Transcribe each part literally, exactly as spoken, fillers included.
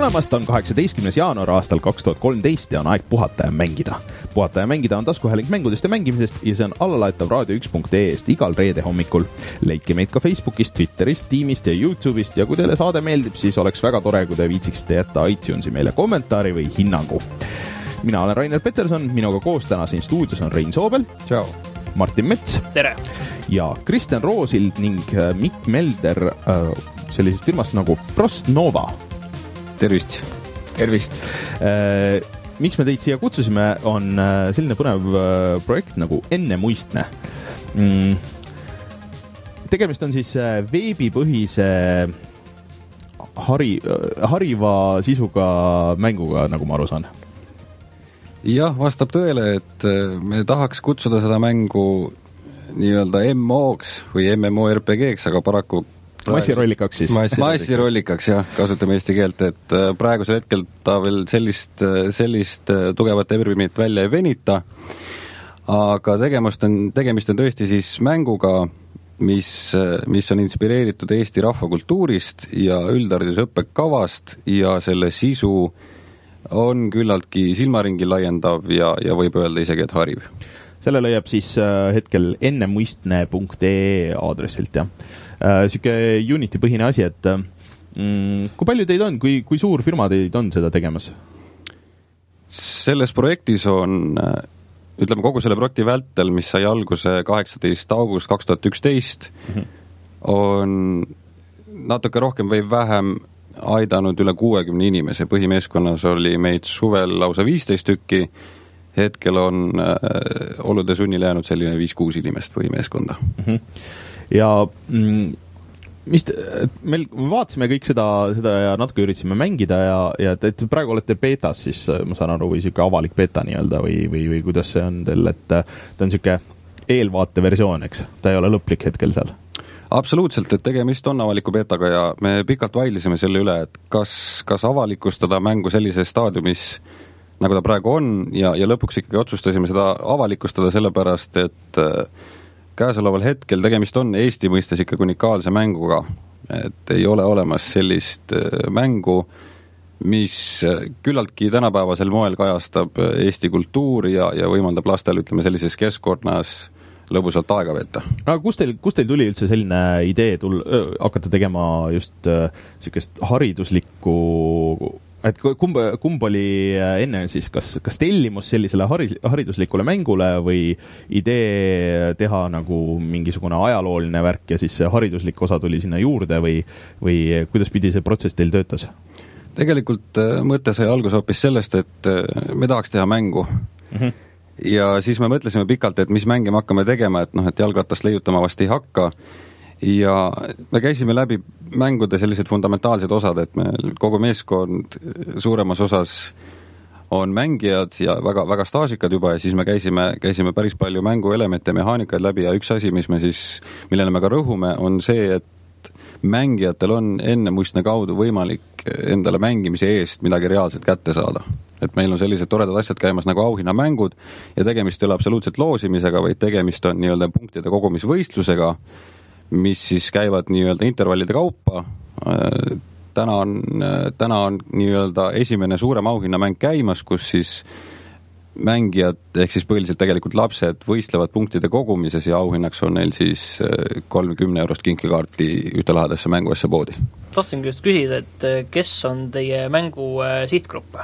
tulemast, on kaheksateistkümnes jaanuar aastal kaks tuhat kolmteist ja on aeg puhata ja mängida. Puhata ja mängida on taskuhääling mängudest ja mängimisest ja see on allalaetav raadio üks punkt ee-st igal reede hommikul. Leidke meid ka Facebookist, Twitterist, Teamist ja YouTube'ist ja kui teile saade meeldib, siis oleks väga tore, kui te viitsiksite jätta iTunesi meile kommentaari või hinnangu. Mina olen Rainer Peterson, minuga koos täna siin stuudios on Rein Soobel. Ciao. Martin Mets. Tere. Ja Kristjan Roosild ning Mikk Melder äh, sellisest firmast nagu Frost Nova. Tervist. Tervist. Äh, miks me teid siia kutsusime, on äh, selline põnev äh, projekt nagu Ennemuistne. Mm. Tegemist on siis äh, veebipõhise hari, äh, hariva sisuga mänguga, nagu ma aru saan. Jah, vastab tõele, et me tahaks kutsuda seda mängu nii-öelda M M O-ks või M M O R P G-ks, aga paraku massirollikaks siis. Massirollikaks, jah, kasutame eesti keelt, et praegusel hetkel ta veel sellist, sellist tugevat terminit välja ei venita, aga tegemist on, tegemist on tõesti siis mänguga, mis, mis on inspireeritud Eesti rahvakultuurist ja üldharidusõppekavast ja selle sisu on küllaltki silmaringi laiendav ja, ja võib öelda isegi, et hariv. Selle leiab siis äh, hetkel ennemuistne punkt ee aadressilt, jah. Äh, Siuke Unity põhine asi, et mm, kui palju teid on, kui, kui suur firma teid on seda tegemas? Selles projektis on, ütleme kogu selle projekti vältel, mis sai alguse kaheksateistkümnes august kaks tuhat üksteist, mm-hmm. on natuke rohkem või vähem aidanud üle kuuekümne inimese. Põhimeeskonnas oli meid suvel lausa viisteist tükki, hetkel on äh, olude sunnil jäänud selline viis-kuus inimest põhimeeskonda. Mm-hmm. Ja mm, mis te, meil vaatasime kõik seda, seda ja natuke üritasime mängida ja, ja te, te praegu olete beetas, siis ma saan aru, või siuke avalik beeta nii-öelda või, või, või kuidas see on teil, et ta on siuke eelvaate versioon, eks? Ta ei ole lõplik hetkel seal. Absoluutselt, et tegemist on avaliku beetaga ja me pikalt vaidlisime selle üle, et kas, kas avalikustada mängu sellises staadiumis, nagu ta praegu on ja, ja lõpuks ikkagi otsustasime seda avalikustada sellepärast, et käesoleval hetkel tegemist on Eesti mõistes ikkagi unikaalse mänguga, et ei ole olemas sellist mängu, mis küllaltki tänapäevasel moel kajastab Eesti kultuuri ja, ja võimaldab lastel, ütleme, sellises keskkonnas lõbusalt aega veeta. Aga kus teil, kus teil tuli üldse selline idee tul, öö, hakata tegema just äh, sellisest hariduslikku, et kumb, kumb oli enne siis, kas, kas tellimus sellisele haris, hariduslikule mängule või idee teha nagu mingisugune ajalooline värk ja siis see hariduslik osa tuli sinna juurde või, või kuidas pidi see protsess teil töötas? Tegelikult mõte sai alguse hoopis sellest, et me tahaks teha mängu. Mm-hmm. Ja siis me mõtlesime pikalt, et mis mänge me hakkame tegema, et noh, et jalgratast leiutama vast ei hakka ja me käisime läbi mängude sellised fundamentaalsed osad, et me kogu meeskond suuremas osas on mängijad ja väga, väga staažikad juba ja siis me käisime, käisime päris palju mänguelemente ja mehaanikaid läbi ja üks asi, mis me siis, millele me ka rõhume, on see, et mängijatel on enne muistne kaudu võimalik endale mängimise eest midagi reaalselt kätte saada. Et meil on sellised toredad asjad käimas nagu auhinnamängud ja tegemist ei ole absoluutselt loosimisega, vaid tegemist on nii-öelda punktide kogumisvõistlusega, mis siis käivad nii-öelda intervallide kaupa. Täna on, täna on nii-öelda esimene suurem auhinnamäng käimas, kus siis mängijad, ehk siis põhiliselt tegelikult lapsed võistlevad punktide kogumises ja auhinnaks on neil siis kolmkümmend eurost kinkekaarti ühte lahadasse mänguasse poodi. Tahtsingi just küsida, et kes on teie mängu sihtgrupp?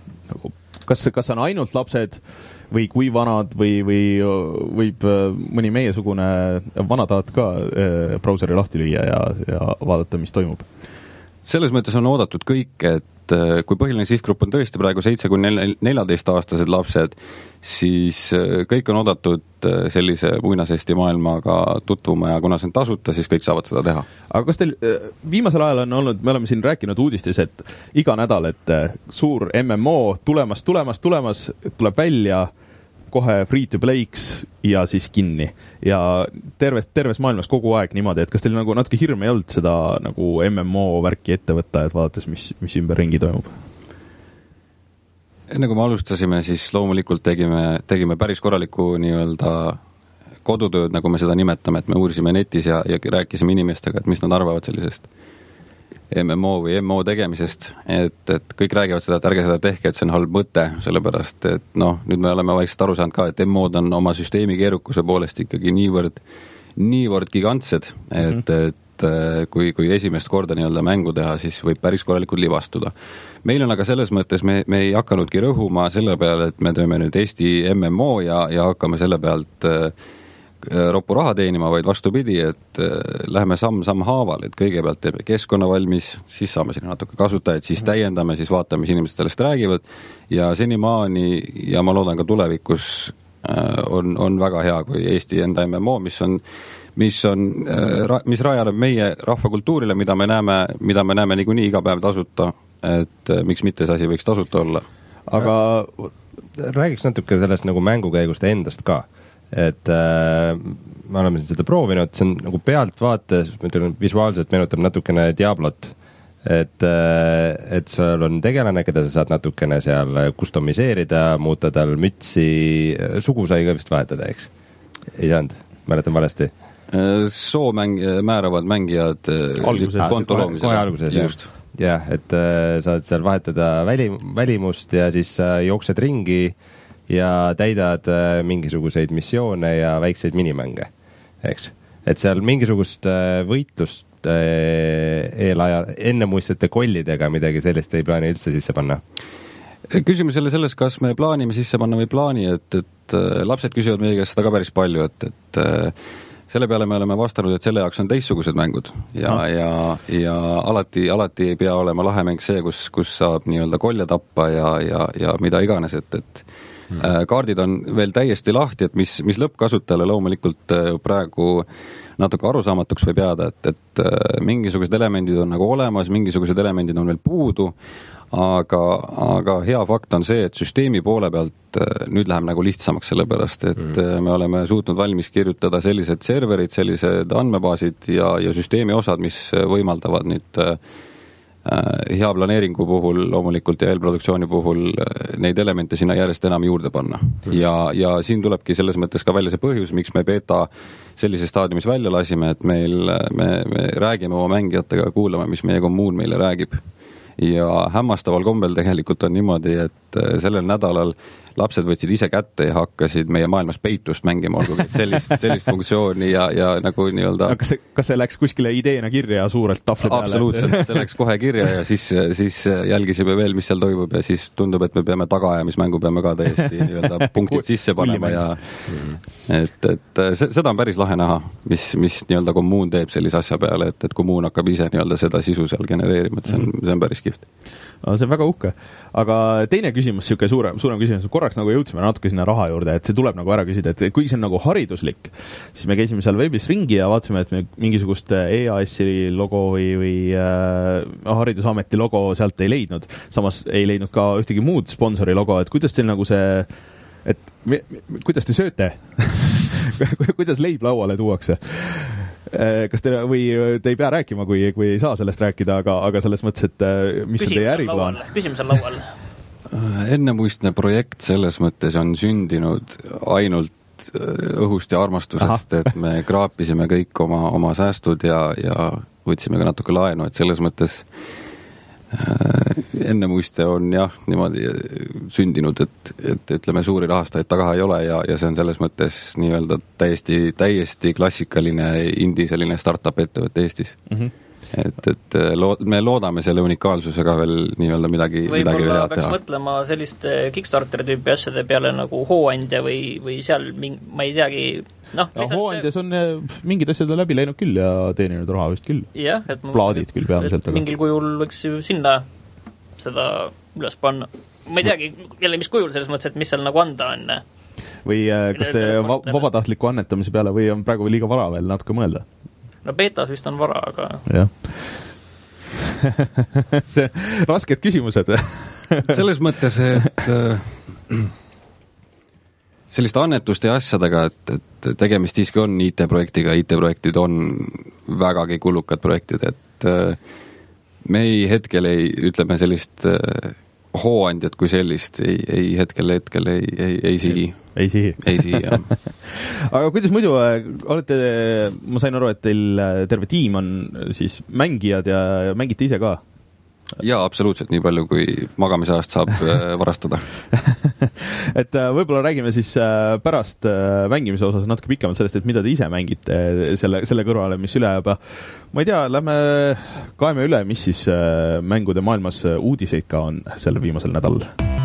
Kas, kas on ainult lapsed või kui vanad või, või võib mõni meiesugune vana tahad ka brauseri lahti lüüa ja, ja vaadata, mis toimub? Selles mõttes on oodatud kõik, et kui põhiline sihtgrupp on tõesti praegu seitse kuni neljateist-aastased lapsed, siis kõik on oodatud sellise muinasesti maailmaga tutvuma ja kuna see on tasuta, siis kõik saavad seda teha. Aga kas teil viimasel ajal on olnud, me oleme siin rääkinud uudistes, et iga nädal, et suur M M O tulemas, tulemas, tulemas, tuleb välja kohe free to play'ks ja siis kinni. Ja terves, terves maailmas kogu aeg niimoodi, et kas teil nagu natuke hirm ei olnud seda nagu M M O värki ette võtta, et vaadates, mis, mis ümber ringi toimub? Enne kui me alustasime, siis loomulikult tegime, tegime päris korraliku nii-öelda kodutööd, nagu me seda nimetame, et me uurisime netis ja, ja rääkisime inimestega, et mis nad arvavad sellisest M M O või M O tegemisest, et, et kõik räägivad seda, et ärge seda tehke, et see on halb mõte, sellepärast et noh, nüüd me oleme vaikselt aru saanud ka, et M O-d on oma süsteemi keerukuse poolest ikkagi niivõrd, niivõrd gigantsed, et, mm-hmm. et kui, kui esimest korda nii-öelda mängu teha, siis võib päris korralikult libastuda. Meil on aga selles mõttes, me, me ei hakanudki rõhuma selle peale, et me teeme nüüd Eesti M M O ja, ja hakkame selle pealt roppu raha teenima, vaid vastupidi, et läheme samm-samm haaval, et kõigepealt teeme keskkonna valmis, siis saame sinna natuke kasutajaid, siis täiendame, siis vaatame, mis inimesed sellest räägivad ja senimaani ja ma loodan ka tulevikus on, on väga hea, kui Eesti enda M M O, mis on, mis on, mis rajaneb meie rahvakultuurile, mida me näeme, mida me näeme niikuinii iga päev tasuta, et miks mitte see asi võiks tasuta olla. Aga räägiks natuke sellest nagu mängukäigust endast ka. Et äh, me oleme seda proovinud, see on nagu pealtvaates, ma ütlen, visuaalselt meenutab natukene Diablot, et, äh, et seal on tegelane, keda sa saad natukene seal kustomiseerida, muuta tal mütsi, sugu sai ka vist vahetada, eks? Ei saanud, mäletan valesti. Soo mäng, määravad mängijad alguses, konto loomisele. Kohe alguses, just. Jah, et äh, saad seal vahetada väli, välimust ja siis äh, jooksed ringi ja täidad mingisuguseid missioone ja väikseid minimänge, eks. Et seal mingisugust võitlust eelaja, ennemuistsete kollidega midagi sellist ei plaani üldse sisse panna? Küsimus jälle selles, kas me plaanime sisse panna või plaani, et, et lapsed küsivad meie käest seda ka päris palju, et, et selle peale me oleme vastanud, et selle jaoks on teistsugused mängud ja, ah. ja, ja alati, alati ei pea olema lahemäng see, kus, kus saab nii-öelda kolja tappa ja, ja, ja mida iganes, et, et Hmm. kaardid on veel täiesti lahti, et mis, mis lõppkasutajale loomulikult praegu natuke arusaamatuks võib jääda, et, et mingisugused elemendid on nagu olemas, mingisugused elemendid on veel puudu, aga, aga hea fakt on see, et süsteemi poole pealt nüüd läheb nagu lihtsamaks, sellepärast, et hmm. me oleme suutnud valmis kirjutada sellised serverid, sellised andmebaasid ja, ja süsteemi osad, mis võimaldavad nüüd hea planeeringu puhul loomulikult ja eelproduktsiooni puhul neid elemente sinna järjest enam juurde panna. Ja, ja siin tulebki selles mõttes ka välja see põhjus, miks me beta sellises staadiumis välja lasime, et meil, me, me räägime oma mängijatega, kuulame, mis meie kommuun meile räägib. Ja hämmastaval kombel tegelikult on niimoodi, et sellel nädalal lapsed võtsid ise kätte ja hakkasid meie maailmas peitust mängima, olgu sellist, sellist funktsiooni ja, ja nagu nii-öelda... No, kas, see, kas see läks kuskile ideena kirja suurelt tafli peale? Absoluutselt, see läks kohe kirja ja siis, siis jälgisime veel, mis seal toimub ja siis tundub, et me peame tagaajamismängu peame ka täiesti nii-öelda punktid sisse panema ja et, et seda on päris lahe näha, mis, mis nii-öelda kommuun teeb sellise asja peale, et, et kommuun hakkab ise nii-öelda seda sisu seal genereerima, et see on, see on päris kihvt. No, see on väga uhke. Aga teine küsimus, siuke suurem, suurem küsimus, korraks nagu jõudsime natuke sinna raha juurde, et see tuleb nagu ära küsida, et kuigi see on nagu hariduslik, siis me käisime seal veebis ringi ja vaatasime, et me mingisugust E A S-i logo või, või äh, haridusameti logo sealt ei leidnud. Samas ei leidnud ka ühtegi muud sponsori logo, et kuidas teil nagu see, et me, kuidas te sööte? Kuidas leib lauale tuuakse? Kas te, või te ei pea rääkima, kui, kui ei saa sellest rääkida, aga, aga selles mõttes, et mis on teie äriplaan? Küsimus on laual. Ennemuistne projekt selles mõttes on sündinud ainult õhust ja armastusest, Aha. et me kraapisime kõik oma, oma säästud ja, ja võtsime ka natuke laenu, et selles mõttes ennemuiste on jah, niimoodi sündinud, et, et ütleme suuri rahastajaid taga ei ole ja, ja see on selles mõttes nii-öelda täiesti, täiesti klassikaline indie selline startup ettevõtte Eestis. Mm-hmm. Et, et loo, me loodame selle unikaalsusega veel nii-öelda midagi, midagi veel head teha. Peaks mõtlema selliste Kickstarteri tüüpi asjade peale nagu hooandja või, või seal, ma ei teagi, noh, ja hooandjas on mingid asjad läbi läinud küll ja teeninud raha vist küll. Jah, et plaadid küll peamiselt. Aga mingil kujul võiks ju sinna seda üles panna. Ma ei teagi, jälle mis kujul selles mõttes, et mis seal nagu anda on. Või kas te vabatahtliku annetamise peale või on praegu liiga vara veel natuke mõelda? No betas vist on vara, aga... jah. see rasked küsimused. selles mõttes, et selliste annetuste ja asjadega, et, et tegemist siiski on I T-projektiga, I T-projektid on vägagi kulukad projektid, et me ei hetkel ei, ütleme sellist hooandjat kui sellist, ei, ei hetkel, hetkel ei, ei, ei sigi. ei sihi. ei sihi, jah. Aga kuidas muidu olete, ma sain aru, et teil terve tiim on siis mängijad ja mängite ise ka? Jaa, absoluutselt, nii palju, kui magamisajast saab varastada. Et võib-olla räägime siis pärast mängimise osas natuke pikemalt sellest, et mida te ise mängite selle, selle kõrvale, mis üle jääb. Ma ei tea, lähme kaeme üle, mis siis mängude maailmas uudiseid ka on selle viimasel nädalal.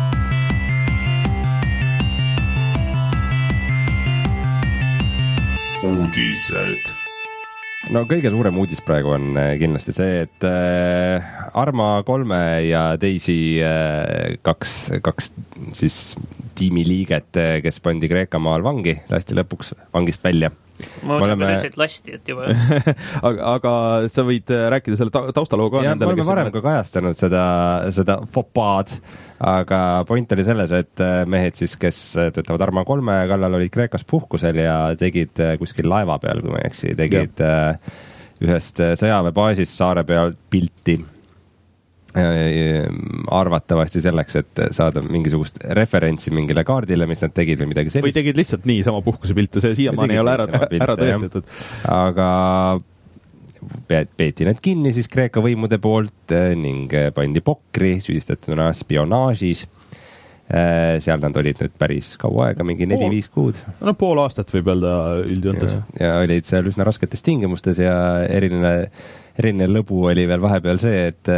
Uudised. No kõige suurem uudis praegu on kindlasti see, et äh, Arma kolme ja teisi äh, kaks, kaks siis tiimiliiget, kes pandi Kreeka maal vangi, lasti lõpuks vangist välja. Ma mõtlen, oleme... et lasti, et juba... aga, aga sa võid rääkida selle ta taustaloo ka? Ja me oleme varem ka kajastanud seda, seda fopaad, aga point oli selles, et mehed siis, kes töötavad Arma kolme kallal, olid Kreekas puhkusel ja tegid kuskil laeva peal, kui ma ei eksi, tegid ja. ühest sõjaväebaasist saare peal pilti arvatavasti selleks, et saada mingisugust referentsi mingile kaardile, mis nad tegid või midagi sellist. Või tegid lihtsalt nii sama puhkuse pilte, see siiamaani ei ole ära, pilte, ära tõestatud. Aga peeti nad kinni siis Kreeka võimude poolt ning pandi pokri, süüdistatuna spionaažis. Seal nad olid nüüd päris kaua aega, mingi neli-viis kuud. No pool aastat võib öelda üldjõntas. Ja, ja olid seal üsna rasketes tingimustes ja eriline, eriline lõbu oli veel vahepeal see, et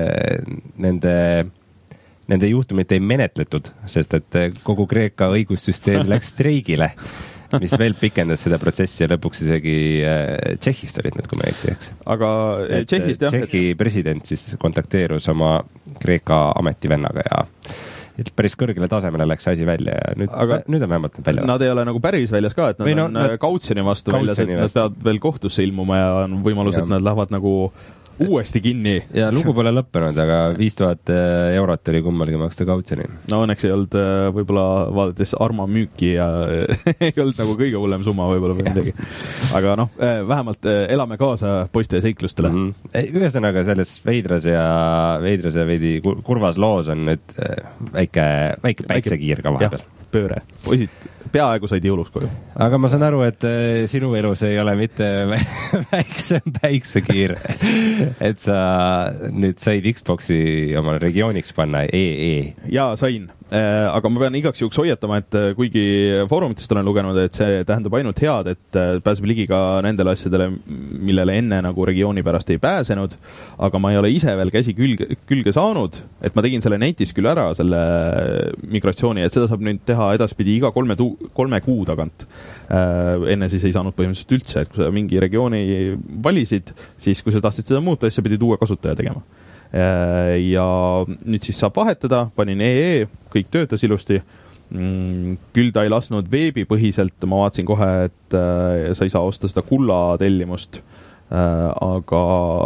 nende, nende juhtumit ei menetletud, sest et kogu Kreeka õigussüsteem läks streigile, mis veel pikendas seda protsessi ja lõpuks isegi Tšehhist olid need, kui ma eksi, eks. Aga et Tšehhist, jah. Tšehhi president siis kontakteerus oma Kreeka ametivennaga ja et päris kõrgele tasemele läks asi välja ja nüüd, aga nüüd on vähemalt välja. Nad ei ole nagu päris väljas ka, et nad no, on nad... kautsjoni vastu väljas, et nad peavad veel kohtusse ilmuma ja on võimalus, ja. Et nad lähevad nagu uuesti kinni. Ja lugu pole lõppenud, aga viis tuhat eurot oli kummalgi maksta kautsjoni. No õnneks ei olnud võib-olla vaadates Arma müüki ja ei olnud nagu kõige hullem summa võib-olla või midagi. Aga noh, vähemalt elame kaasa poiste seiklustele. Mm-hmm. Ühesõnaga selles veidras ja veidras ja veidi kurvas loos on nüüd väike, väike päiksekiir ka vahepeal. Pööre. Poisid peaaegu said jõuluks koju. Aga ma saan aru, et sinu elus ei ole mitte väiksem päiksekiir, et sa nüüd said Xboxi oma regiooniks panna E E. Jaa, sain. Aga ma pean igaks juhuks hoiatama, et kuigi foorumitest olen lugenud, et see tähendab ainult head, et pääseb ligi ka nendele asjadele, millele enne nagu regiooni pärast ei pääsenud, aga ma ei ole ise veel käsi külge, külge saanud, et ma tegin selle netis küll ära, selle migratsiooni, et seda saab nüüd teha edaspidi iga kolme, tu kolme kuu tagant. Enne siis ei saanud põhimõtteliselt üldse, et kui sa mingi regiooni valisid, siis kui sa tahtsid seda muuta, siis sa pidid uue kasutaja tegema. Ja nüüd siis saab vahetada, panin E E, kõik töötas ilusti. Küll ta ei lasnud veebipõhiselt, ma vaatasin kohe, et sa ei saa osta seda kulla tellimust, aga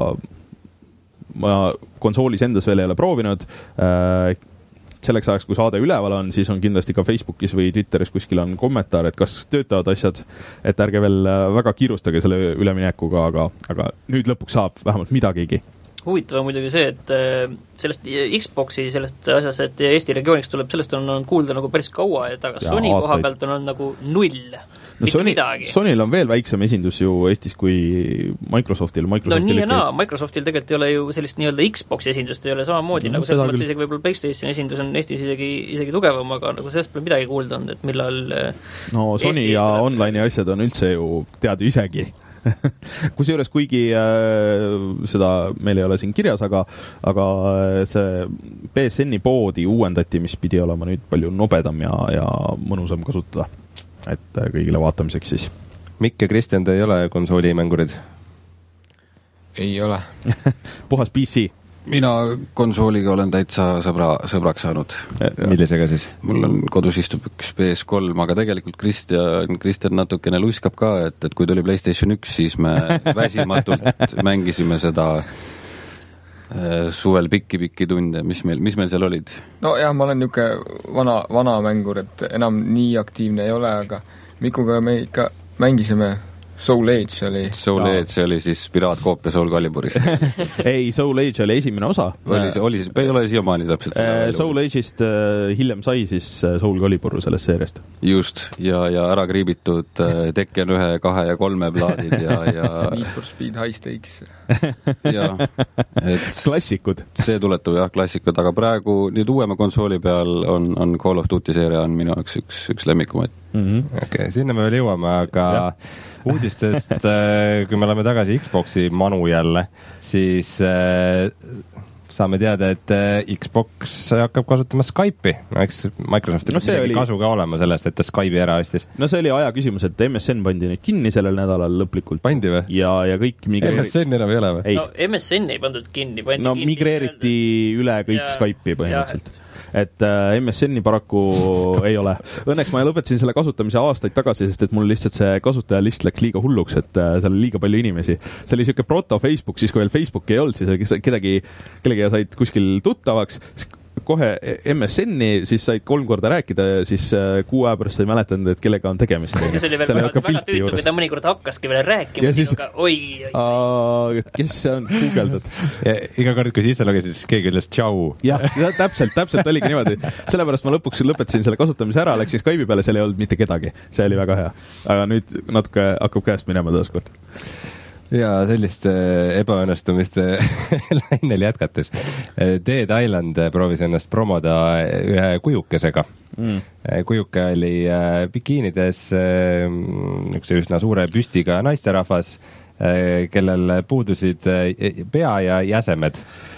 ma konsoolis endas veel ei ole proovinud. Selleks ajaks, kui saade üleval on, siis on kindlasti ka Facebookis või Twitteris kuskil on kommentaar, et kas töötavad asjad, et ärge veel väga kiirustage selle üleminekuga, aga, aga nüüd lõpuks saab vähemalt midagigi. Huvitav on muidugi see, et sellest Xboxi sellest asjas, et Eesti regiooniks tuleb, sellest on, on kuulda nagu päris kaua, et aga ja, Sony aastaid. Koha pealt on, on nagu null. No Sony, Sonyl on veel väiksem esindus ju Eestis kui Microsoftil. Microsoftil no nii ja naa, Microsoftil tegelikult ei ole ju sellist nii-öelda Xboxi esindust, ei ole samamoodi, no, nagu selles mõttes isegi võib-olla PlayStation esindus on Eestis isegi, isegi tugevam, aga nagu sellest pole midagi kuulda olnud, et millal no Sony Eesti ja tuleb. Online'i asjad on üldse ju tead isegi. Kusjuures kuigi äh, seda meil ei ole siin kirjas, aga, aga see P S N-i poodi uuendati, mis pidi olema nüüd palju nobedam ja, ja mõnusam kasutada. Et kõigile vaatamiseks siis. Mikk ja Kristjan, te ei ole konsoolimängurid? Ei ole. Puhas P C? Mina konsooliga olen täitsa sõbra, sõbraks saanud. Millisega siis? Mul on kodus istub üks P S kolm, aga tegelikult Kristjan, Kristjan natukene luiskab ka, et, et kui tuli PlayStation üks, siis me väsimatult mängisime seda suvel pikki-pikki tunde, mis meil, mis meil seal olid? No jah, ma olen niisugune vana, vana mängur, et enam nii aktiivne ei ole, aga Mikuga me ikka mängisime Soul Age oli. Soul Age, see oli siis piraatkoopia Soul Caliburist. ei, Soul Age oli esimene osa. oli see, oli see, ei ole siiamaani täpselt äh, Soul Age'ist äh, hiljem sai siis Soul Calibur sellest seeriast. Just, ja, ja ära kriibitud äh, Tekken ühe, kahe ja kolme plaadid ja, ja Need for Speed High Stakes. ja, et klassikud. See tuletab jah, klassikud, aga praegu nüüd uuema konsooli peal on, on Call of Duty seeria on minu jaoks üks, üks lemmikumaid. Mm-hmm. Okei, okay, sinna me veel jõuame, aga ja. Uudistest, kui me oleme tagasi Xboxi manu jälle, siis äh, saame teada, et Xbox hakkab kasutama Skype'i. No, eks Microsoftil no, midagi oli... kasu ka olema sellest, et ta Skype'i ära ostis. No see oli aja küsimus, et M S N pandi nüüd kinni sellel nädalal lõplikult. Pandi või? Ja, ja kõik migreeri... M S N enam ei ole või? Ei. No M S N ei pandud kinni. Pandi no kinni migreeriti öelda... üle kõik ja... Skype'i põhimõtteliselt. Ja, et... et äh, M S N-i paraku ei ole. Õnneks ma lõpetasin selle kasutamise aastaid tagasi, sest et mul lihtsalt see kasutajalist läks liiga hulluks, et äh, seal oli liiga palju inimesi. See oli siuke proto Facebook, siis kui veel Facebook ei olnud, siis kedagi, kellega said kuskil tuttavaks, kohe M S N-i, siis said kolm korda rääkida ja siis kuu aja pärast ei mäletanud, et kellega on tegemist. Siis oli veel väga, väga tüütu, kui ta mõnikord hakkaski veel rääkima, siis... sinuga, oi, oi. Aa, kes see on guugeldud? Iga kord, kui sisse lugesid, siis keegi ütles tšau. Jah, täpselt, täpselt oligi niimoodi. Sellepärast ma lõpuks lõpetasin selle kasutamise ära, läksin Skype'i peale, seal ei olnud mitte kedagi. See oli väga hea. Aga nüüd natuke hakkab käest minema taaskord. Ja sellist ebaõnnestumist lainel jätkates. Dead Island proovis ennast promoda ühe kujukesega. Mm. Kujuke oli bikiinides üks üsna suure püstiga naisterahvas, kellel puudusid pea ja jäsemed.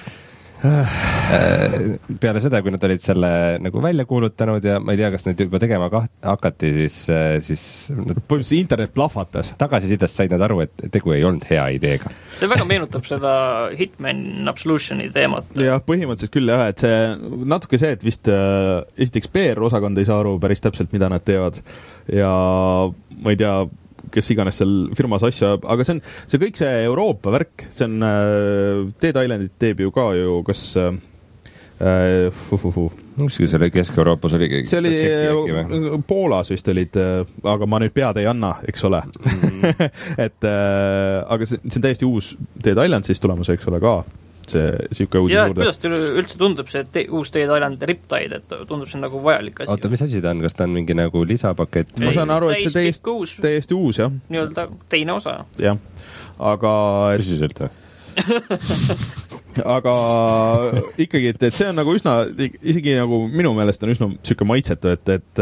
Peale seda, kui nad olid selle nagu välja kuulutanud ja ma ei tea, kas nad juba tegema hakati, siis, siis põhimõtteliselt internet plahvatas. Tagasisidest said nad aru, et tegu ei olnud hea ideega. See väga meenutab seda Hitman Absolutioni teemat. Jah, põhimõtteliselt küll jah, et see natuke see, et vist äh, esiteks P R-osakond ei saa aru päris täpselt, mida nad teevad ja ma ei tea, kes iganes seal firmas asja, aga see on see kõik see Euroopa värk, see on äh, Dead Islandit teeb ju ka ju, kas äh, fu, fu, fu. Kuskil selle Kesk-Euroopas oli keegi. See oli äh, Poolas vist olid, äh, aga ma nüüd pead ei anna, eks ole. Mm-hmm. et äh, aga see, see on täiesti uus Dead Island siis tulemas, eks ole ka. See siuke uudis ja, juurde. Kuidas teile üldse tundub see te, uus Dead Island Riptide, et tundub see nagu vajalik asi? Oota, mis asi ta on? Kas ta on mingi nagu lisapakett? Ma saan aru, et see täiesti uus, täiesti uus jah. Nii-öelda teine osa. Jah, aga... Tõsiselt või? aga ikkagi, et, et see on nagu üsna, isegi nagu minu meelest on üsna siuke maitsetu, et, et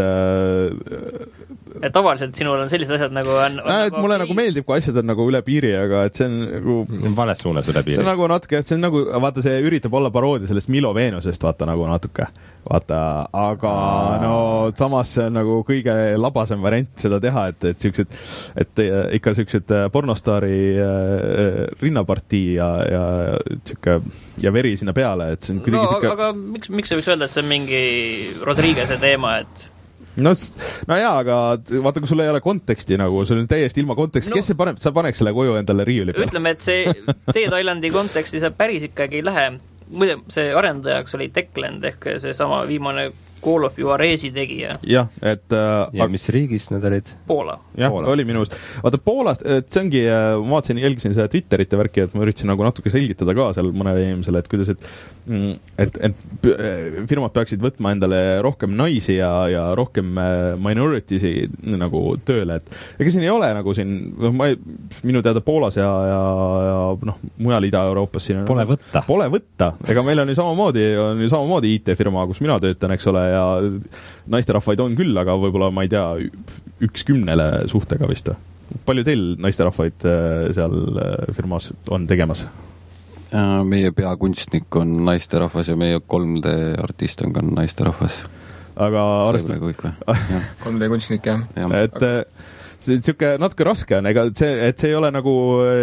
äh, et tavaliselt sinul on sellised asjad nagu on, on äh, et nagu mulle nagu meeldib, kui asjad on nagu üle piiri, aga et see on nagu vales suunas üle piiri. See on nagu natuke, et see on nagu, vaata, see üritab olla paroodia sellest Milo Venusest, vaata nagu natuke, vaata, aga Aa. no samas see on nagu kõige labasem variant seda teha, et, et siuksed, et ikka siuksed pornostaari äh, rinnapartii ja, ja siuke ja veri sinna peale, et see on kuidagi no, siuke... aga miks, miks sa võiks öelda, et see on mingi Rodriguez'e teema, et no, no jaa, aga vaata, kui sul ei ole konteksti nagu, sul on täiesti ilma konteksti, no, kes see paneb, sa paneks selle koju endale riiuli peale? Ütleme, et see Dead Islandi konteksti see päris ikkagi ei lähe. Muide, see arendajaks oli Techland ehk see sama viimane Call of Juarez'i tegija. Jah, et... Äh, ja mis riigist nad olid? Poola. Jah, Poola. Oli minust. Vaata, Poola, et see ongi, ma vaatasin, jälgisin seda Twitterite värki, et ma üritasin nagu natuke selgitada ka seal mõnele inimesele, et kuidas, et, et, et firmad peaksid võtma endale rohkem naisi ja, ja rohkem minority'si nagu tööle, et ega siin ei ole nagu siin, ma ei, minu teada Poolas ja, ja, ja noh, mujal Ida-Euroopas siin pole võtta. Pole võtta. Ega meil on ju samamoodi, on ju samamoodi I T-firma, kus mina töötan, eks ole, ja naisterahvaid on küll, aga võib-olla ma ei tea, üks kümnele suhtega vist. Palju teil naisterahvaid seal firmas on tegemas? Meie peakunstnik on naisterahvas ja meie kolm D artist on ka naisterahvas. Aga arvestab... kolm D kunstnik, jah. Ja. Et see siuke natuke raske on, ega see, et see ei ole nagu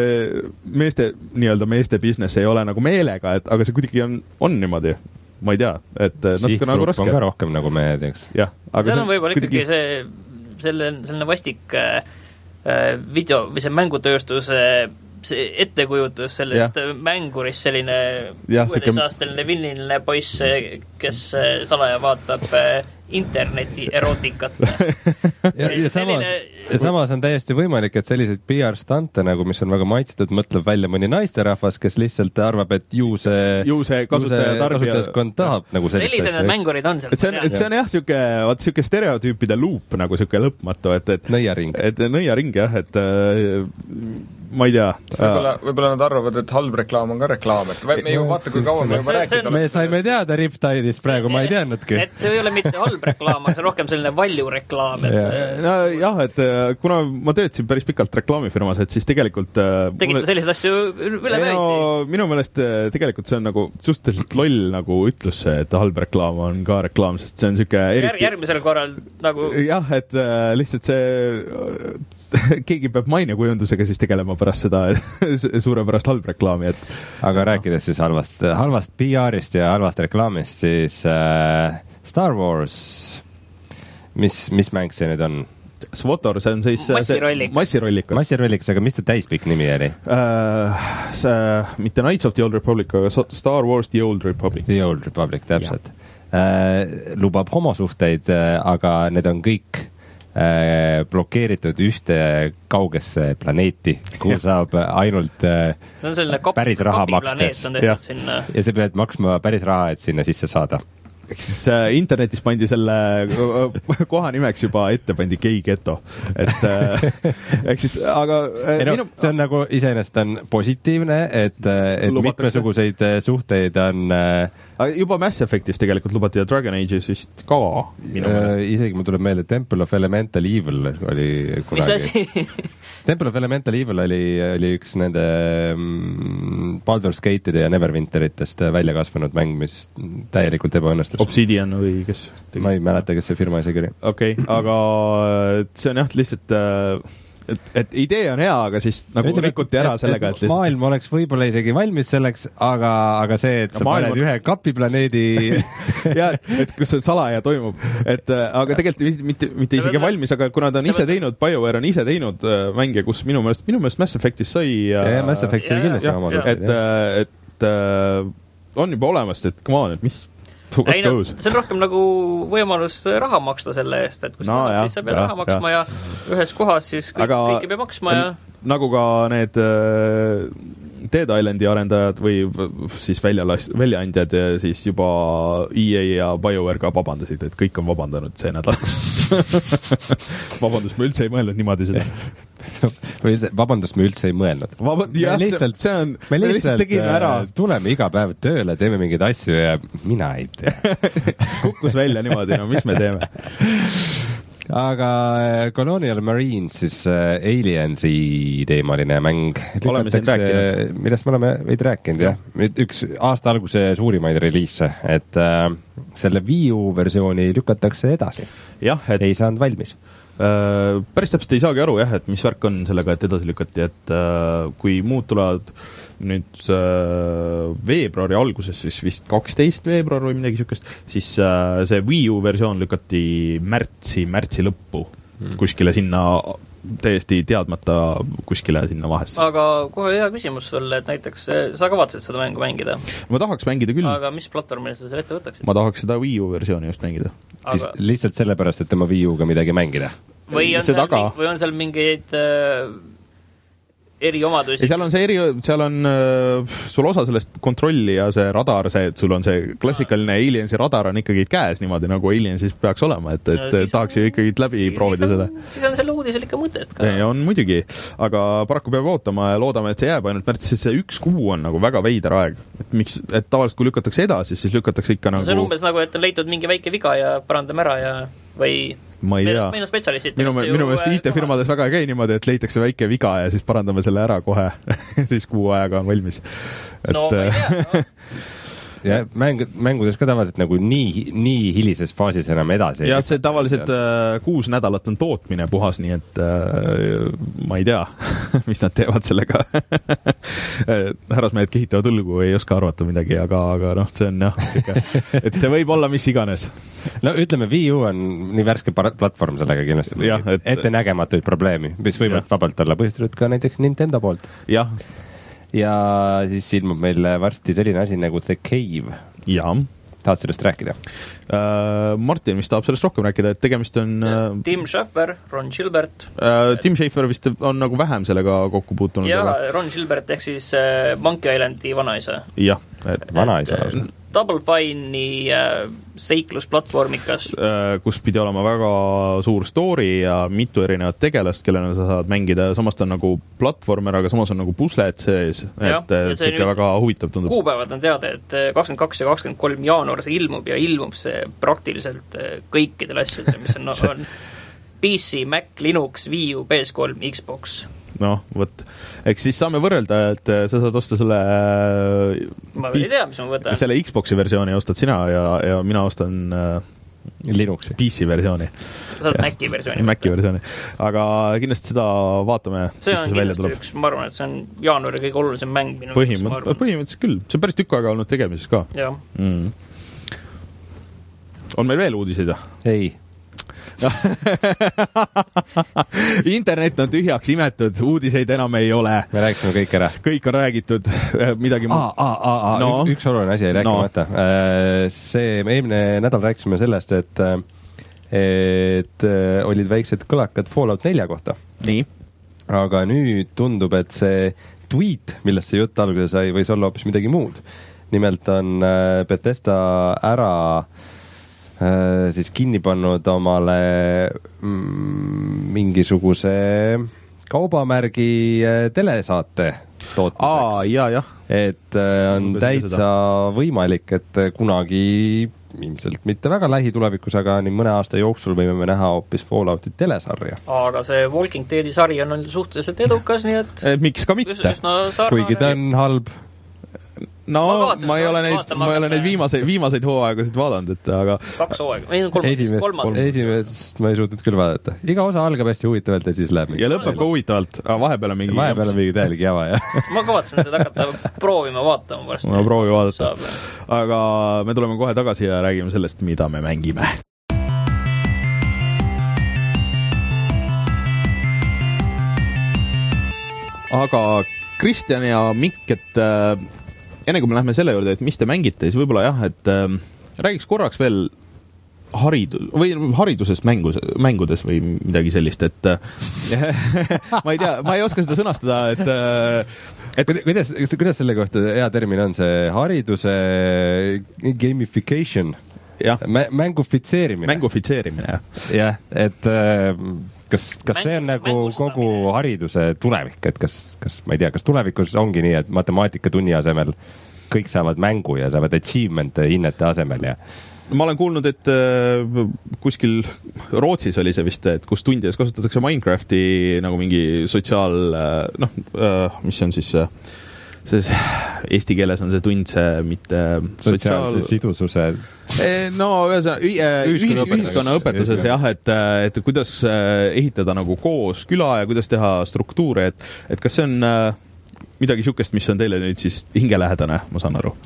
meeste, nii-öelda meeste business ei ole nagu meelega, et, aga see kuidagi on, on niimoodi. Ma ei tea, et natuke nagu raske. Sihtgrupp on ka rohkem nagu mehed, eks. Jah, aga seal on võib-olla kuidagi see, selle, selline vastik äh, video või see mängutööstuse see ettekujutus sellest ja. Mängurist selline kuueteist-aastaline villiline poiss, kes salaja vaatab interneti erootikat. ja, ja, samas, ja samas on täiesti võimalik, et selliseid P R-stante nagu, mis on väga maitsetud, mõtleb välja mõni naisterahvas, kes lihtsalt arvab, et ju see ju see kasutaja tarbija kasutajaskond tahab nagu sellist sellised need mängurid on seal. Et see on, et see on jah, siuke, vaat siuke stereotüüpide luup nagu siuke lõpmatu, et, et nõiaring. Et nõiaring jah, et äh, ma ei tea. Võib-olla, võib-olla nad arvavad, et halb reklaam on ka reklaam, et me ju vaata, kui kaua me juba rääkida. Me saime teada Riptide'ist praegu, ma ei teadnudki. Et see ei ole mitte halb reklaam, aga see on rohkem selline valju reklaam. Et... Ja. No jah, et kuna ma töötasin päris pikalt reklaamifirmas, et siis tegelikult tegite mulle... sellised asju üle meeldi? No, minu meelest tegelikult see on nagu suhteliselt loll nagu ütlus see, et halb reklaam on ka reklaam, sest see on siuke eriti... järgmisel korral nagu... Jah, et äh, lihtsalt see keegi peab mainekujundusega siis tegelema pärast seda suurepärast halb reklaami, et aga rääkides siis halvast, halvast P R-ist ja halvast reklaamist, siis äh, Star Wars, mis, mis mäng see nüüd on? SWOTOR, see on siis massirollikas. Massirollikas. Massirollikas, aga mis ta täispikk nimi oli? Uh, see, mitte Knights of the Old Republic, aga Star Wars The Old Republic. The Old Republic, täpselt. Uh, lubab homosuhteid, aga need on kõik uh, blokeeritud ühte kaugesse planeeti, kuhu saab ainult uh, päris raha makstes. Ja. ja sa pead maksma päris raha, et sinna sisse saada. Ehk siis äh, internetis pandi selle koha nimeks juba ette, pandi gay ghetto. Et äh, ehk siis, aga äh, no, minu... see on nagu iseenesest on positiivne, et, et mitmesuguseid suhteid on äh, juba Mass Effectis tegelikult lubati ja Dragon Age'is vist ka äh, isegi mul tuleb meelde Temple of Elemental Evil oli kunagi. Temple of Elemental Evil oli, oli üks nende mm, Baldur's Gate'ide ja Neverwinteritest välja kasvanud mäng, mis täielikult ebaõnnestus. Obsidian või kes? Ma ei mäleta, kes see firma isegi oli. Okei, okay, aga see on jah lihtsalt, et, et idee on hea, aga siis nagu Ütleme, rikuti ära et, sellega, et, et lihtsalt... maailm oleks võib-olla isegi valmis selleks, aga, aga see, et sa no, paned ühe kapiplaneedi ja, et kus see salaja toimub, et aga tegelikult mitte, mitte isegi valmis, aga kuna ta on ise teinud, BioWare on ise teinud mänge, kus minu meelest, minu meelest Mass Effectis sai ja, ja Mass Effectis oli kindlasti oma et, et, et on juba olemas, et come on, et mis ei, no, see on rohkem nagu võimalus raha maksta selle eest, et kui no, sa siis sa pead ja, raha maksma ja. ja ühes kohas siis kõik, aga, kõiki peab maksma ja nagu ka need äh, Dead Islandi arendajad või siis välja, väljaandjad ja siis juba E A ja BioWare ka vabandasid, et kõik on vabandanud see nädal. Vabandust, ma üldse ei mõelnud niimoodi seda. või see, vabandust, me üldse ei mõelnud. Vaband, jah, me lihtsalt, see on, me lihtsalt, lihtsalt tegime ära. Tuleme iga päev tööle, teeme mingeid asju ja mina ei tea. Kukkus välja niimoodi, no mis me teeme? Aga Colonial Marines, siis Aliensi teemaline mäng. Oleme siin rääkinud. Millest me oleme veid rääkinud, jah. Üks aasta alguse suurimaid reliise, et äh, selle Wii U versiooni lükatakse edasi. Jah, et ei saanud valmis. Äh, päris täpselt ei saagi aru, jah, et mis värk on sellega, et edasi lükati, et äh, kui muud tulevad nüüd äh, veebruari alguses, siis vist kaksteist veebruar või midagi sükest, siis äh, see Wii U versioon lükati märtsi, märtsi lõppu hmm. kuskile sinna täiesti teadmata kuskile sinna vahesse. Aga kohe hea küsimus sulle, et näiteks sa kavatsed seda mängu mängida? Ma tahaks mängida küll. Aga mis platvormil sa selle ette võtaksid? Ma tahaks seda Wii U versiooni just mängida. Aga... lihtsalt sellepärast, et tema Wii U-ga midagi mängida? Või on, seal, mingi, või on seal mingeid äh, eriomadusi? Seal on see eri, seal on äh, sul osa sellest kontrolli ja see radar, see, et sul on see klassikaline ah. Aliensi radar on ikkagi käes niimoodi, nagu Aliensis peaks olema, et, et no, tahaks ju ikkagi läbi siis, proovida siis seda. Siis on selle uudisel ikka mõtet ka. Ja on muidugi, aga paraku peab ootama ja loodame, et see jääb ainult märtsis, sest see üks kuu on nagu väga veider aeg. Et miks, et tavaliselt kui lükatakse edasi, siis lükatakse ikka no, nagu... See on umbes nagu, et on leitud mingi väike viga ja parandame ära ja või... ma ei tea. Meil on spetsialistid. Minu, minu meelest I T-firmades väga ei käi niimoodi, et leitakse väike viga ja siis parandame selle ära kohe. siis kuu ajaga on valmis. Et, no ma ei tea, no. ja mäng, mängudes ka tavaliselt nagu nii, nii hilises faasis enam edasi. Ja see tavaliselt äh, kuus nädalat on tootmine puhas, nii et äh, ma ei tea, mis nad teevad sellega. Härrasmehed kehitavad õlgu, ei oska arvata midagi, aga, aga noh, see on jah, siuke, et see võib olla mis iganes. No ütleme, Wii U on nii värske platvorm sellega kindlasti. Ja, et... ette nägematuid probleemi, mis võivad ja. Vabalt olla põhjustatud ka näiteks Nintendo poolt. Jah. Ja siis ilmub meil varsti selline asi nagu The Cave. Ja. tahad sellest rääkida? Uh, Martin vist tahab sellest rohkem rääkida, et tegemist on uh, Tim Schafer, Ron Gilbert uh, Tim Schafer vist on nagu vähem sellega kokku puutunud. Ja aga... Ron Gilbert ehk siis uh, Monkey Islandi vanaisa. Jah. Vanaisa. Double Fine'i äh, seiklusplatvormikas. Äh, kus pidi olema väga suur story ja mitu erinevat tegelast, kellena sa saad mängida ja samast on nagu platvormer, aga samas on nagu pusled sees, ja, et see on väga huvitav tundub. Kuupäevad on teada, et kakskümmend kaks ja kakskümmend kolm jaanuar see ilmub ja ilmub see praktiliselt kõikidel asjadel, mis on, on P C, Mac, Linux, Wii U, P S kolm, Xbox. Noh, võt. Eks siis saame võrrelda, et sa saad osta selle ma veel ei tea, mis ma võtan. Selle Xboxi versiooni ostad sina ja, ja mina ostan Linuxi. P C versiooni. Sa saad Maci versiooni. Maci versiooni. Aga kindlasti seda vaatame. See on kindlasti üks, ma arvan, et see on jaanuari kõige olulisem mäng minu Põhimõtt, põhimõtteliselt küll. See on päris tükk aega olnud tegemises ka. Jah. Mm. On meil veel uudiseid? Ei. Internet on tühjaks imetud, uudiseid enam ei ole. Me rääkisime kõik ära. Kõik on räägitud, midagi aa, aa, aa, no. Üks oluline asi ei rääkimata no. See, me eelmine nädal rääkisime sellest, et et olid väiksed kõlakad Fallout nelja kohta. Nii. Aga nüüd tundub, et see tweet, millest see jutt alguse sai, võis olla hoopis midagi muud. Nimelt on Bethesda ära siis kinni pannud omale mingisuguse kaubamärgi telesaate tootmiseks. Aa, jah, jah. Et on täitsa seda. Võimalik, et kunagi ilmselt mitte väga lähitulevikus, aga nii mõne aasta jooksul võime me näha hoopis Fallouti telesarja. Aga see Walking Deadi sari on olnud suhteliselt edukas, nii et... Miks ka mitte? Kuigi ta on halb. No ma, ma ei ole neid, ma ei ole neid viimaseid, viimaseid hooaegasid vaadanud, et aga... Kaks hooaega, ei on kolmas, esimest, kolmas. Esimest ma ei suutnud küll vaadata. Iga osa algab hästi huvitavalt ja siis läheb. Ja lõpeb ka huvitavalt, aga vahepeal on mingi... Vahepeal on mingi täielik java, jah. Ma kavatsen seda hakata proovima vaatama varsti. Ma proovi vaadata. Saab. Aga me tuleme kohe tagasi ja räägime sellest, mida me mängime. Aga Kristjan ja Mikk, et... enne kui me lähme selle juurde, et mis te mängite, siis võib-olla jah, et äh, räägiks korraks veel haridus, või haridusest mängus, mängudes või midagi sellist, et äh, ma ei tea, ma ei oska seda sõnastada, et, äh, et kuidas, kuidas selle kohta hea termin on see hariduse gamification, mängufitseerimine. Mängufitseerimine, jah. Jah, et äh, kas, kas Mäng, see on nagu kogu hariduse tulevik, et kas, kas, ma ei tea, kas tulevikus ongi nii, et matemaatikatunni asemel kõik saavad mängu ja saavad achievement hinnete asemel ja ma olen kuulnud, et äh, kuskil Rootsis oli see vist, et kus tundides kasutatakse Minecrafti nagu mingi sotsiaal, äh, noh, äh, mis on siis äh, see, eesti keeles on see tund see mitte sotsiaalse sotsiaal... sidususe no ühesõnaga ühiskonnaõpetuses jah, et, et kuidas ehitada nagu koos küla ja kuidas teha struktuure, et, et kas see on midagi sihukest, mis on teile nüüd siis hingelähedane, ma saan aru?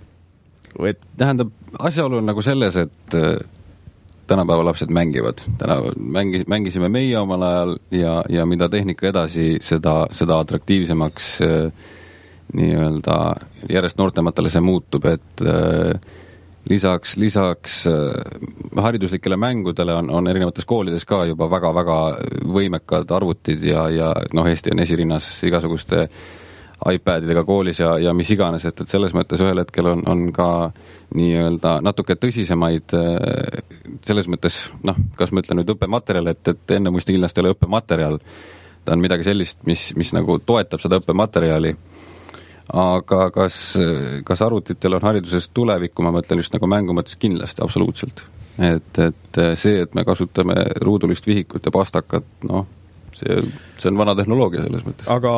Et tähendab, asjaolu on nagu selles, et tänapäeva lapsed mängivad. Täna mängi, mängisime meie omal ajal ja, ja mida tehnika edasi, seda, seda atraktiivsemaks nii-öelda järjest noortematele see muutub, et lisaks, lisaks hariduslikele mängudele on, on erinevates koolides ka juba väga-väga võimekad arvutid ja, ja noh, Eesti on esirinnas igasuguste iPadidega koolis ja, ja mis iganes, et, et selles mõttes ühel hetkel on, on ka nii-öelda natuke tõsisemaid selles mõttes, noh, kas ma ütlen nüüd õppematerjal, et, et enne muist kindlasti ei ole õppematerjal, ta on midagi sellist, mis, mis nagu toetab seda õppematerjali, aga kas, kas arvutitel on hariduses tulevikku, ma mõtlen just nagu mängu mõttes kindlasti, absoluutselt. Et, et see, et me kasutame ruudulist vihikut ja pastakat, noh, see, see on vana tehnoloogia selles mõttes. Aga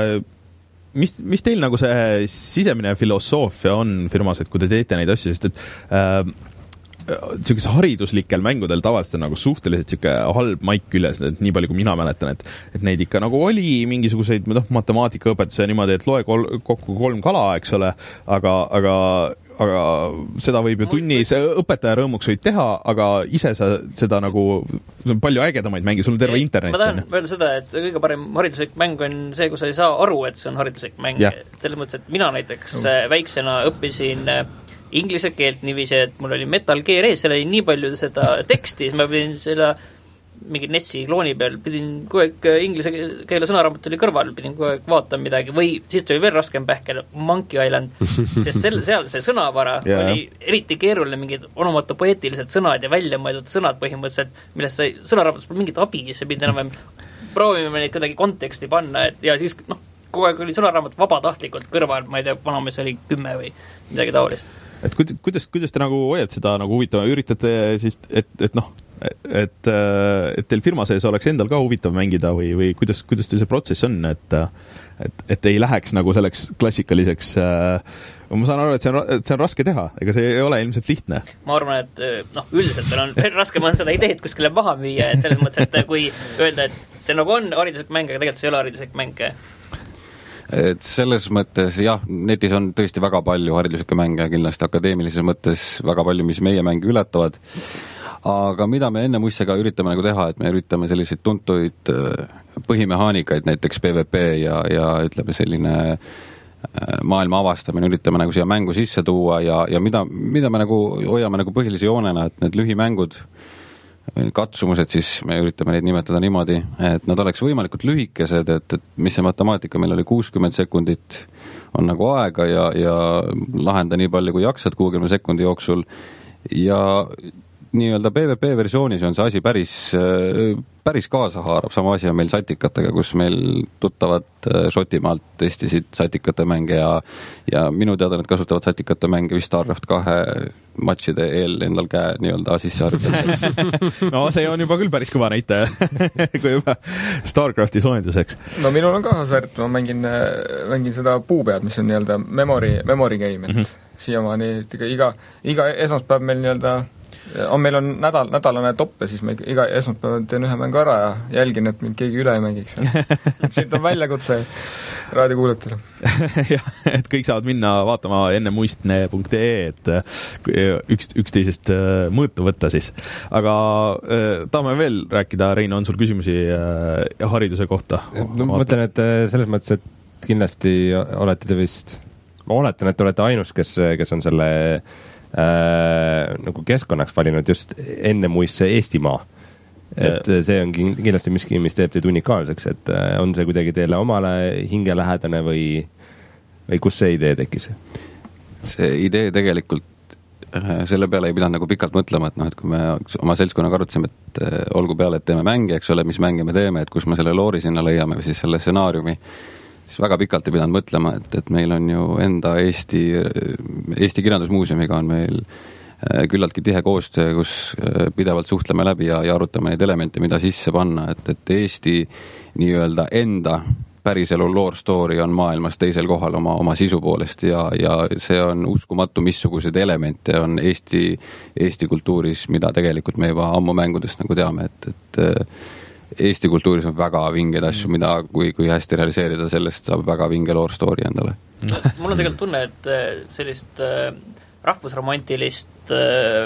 mis, mis teil nagu see sisemine filosoofia on firmas, et kui te teete neid asju, sest et äh, niisugusel hariduslikel mängudel tavaliselt on nagu suhteliselt niisugune halb maik küljes, et nii palju kui mina mäletan, et, et neid ikka nagu oli mingisuguseid noh, matemaatikaõpetuse niimoodi, et loe kol, kokku kolm kala, eks ole, aga, aga aga seda võib ju tunni, see õpetaja rõõmuks võid teha, aga ise sa seda nagu, see on palju ägedamaid mänge, sul on terve internet. Ma tahan öelda seda, et kõige parem hariduslik mäng on see, kui sa ei saa aru, et see on hariduslik mäng. Selles mõttes, et mina näiteks väiksena õppisin inglise keelt niiviisi, et mul oli Metal Gear ees, seal oli nii palju seda teksti, siis ma pidin selle mingi Nessi klooni peal, pidin kogu aeg inglise keele sõnaraamat oli kõrval, pidin kogu aeg vaatama midagi või siis tuli veel raskem pähkel Monkey Island, sest sel, seal see sõnavara yeah. oli eriti keeruline, mingid onomata poeetilised sõnad ja välja mõeldud sõnad põhimõtteliselt, millest sai sõnaraamatus pole mingit abi, sa pidid enam proovime neid kuidagi konteksti panna, et ja siis noh, kogu aeg oli sõnaraamat vabatahtlikult kõrval, ma ei tea, vanamees oli kümme või midagi taolist. Et kuidas, kuidas te nagu hoiad seda nagu huvitava, üritate siis, et, et noh, et, et teil firma sees oleks endal ka huvitav mängida või, või kuidas, kuidas teil see protsess on, et, et, et ei läheks nagu selleks klassikaliseks, ma saan aru, et see on, et see on raske teha, ega see ei ole ilmselt lihtne. Ma arvan, et noh, üldiselt meil on raskem on seda ideed kuskile maha müüa, et selles mõttes, et kui öelda, et see nagu on hariduslik mäng, aga tegelikult see ei ole hariduslik mäng. Et selles mõttes jah, netis on tõesti väga palju hariduslikke mänge, kindlasti akadeemilises mõttes väga palju, mis meie mänge ületavad. Aga mida me enne muistega üritame nagu teha, et me üritame selliseid tuntuid põhimehaanikaid, näiteks P V P ja, ja ütleme selline maailma avastamine, üritame nagu siia mängu sisse tuua ja, ja mida, mida me nagu hoiame nagu põhilise joonena, et need lühimängud, katsumused, siis me üritame neid nimetada niimoodi, et nad oleks võimalikult lühikesed, et, et mis see matemaatika, meil oli kuuskümmend sekundit on nagu aega ja, ja lahenda nii palju, kui jaksad kuuekümne sekundi jooksul ja nii-öelda P V P versioonis on see asi päris, päris kaasa haarab, sama asi on meil satikatega, kus meil tuttavad Šotimaalt testisid satikate mänge ja, ja minu teada nad kasutavad satikate mänge vist StarCraft kahe matšide eel endal käe nii-öelda sisse harjutada. No see on juba küll päris kõva näitaja, kui juba StarCrafti soojenduseks. No minul on ka hasart, ma mängin, mängin seda puupead, mis on nii-öelda memory, memory game, et mm-hmm. siiamaani iga, iga esmaspäev meil nii-öelda on, meil on nädal, nädalane topp ja siis me iga esmaspäev teen ühe mängu ära ja jälgin, et mind keegi üle ei mängiks. Siit on väljakutse raadiokuulajatele. Jah, et kõik saavad minna vaatama enne muistne punkt ee, et üks, üksteisest mõõtu võtta siis. Aga tahame veel rääkida, Rein, on sul küsimusi hariduse kohta? No, ma mõtlen, et selles mõttes, et kindlasti olete te vist, ma oletan, et te olete ainus, kes, kes on selle Äh, nagu keskkonnaks valinud just enne muisse Eestimaa. Et ja. See on kindlasti miski, mis teeb teid unikaalseks, et on see kuidagi teile omale hingelähedane või, või kus see idee tekkis? See idee tegelikult selle peale ei pidanud nagu pikalt mõtlema, et noh, et kui me oma seltskonnaga arutasime, et olgu peale, et teeme mänge, eks ole, mis mänge me teeme, et kus me selle loori sinna leiame või siis selle stsenaariumi, siis väga pikalt ei pidanud mõtlema, et, et meil on ju enda Eesti, Eesti kirjandusmuuseumiga on meil küllaltki tihe koostöö, kus pidevalt suhtleme läbi ja, ja arutame neid elemente, mida sisse panna, et, et Eesti nii-öelda enda päriselu lore story on maailmas teisel kohal oma, oma sisu poolest ja, ja see on uskumatu, missuguseid elemente on Eesti, Eesti kultuuris, mida tegelikult me juba ammu mängudest nagu teame, et, et Eesti kultuuris on väga vingeid asju, mida kui, kui hästi realiseerida, sellest saab väga vinge lore story endale. No, mul on tegelikult tunne, et sellist rahvusromantilist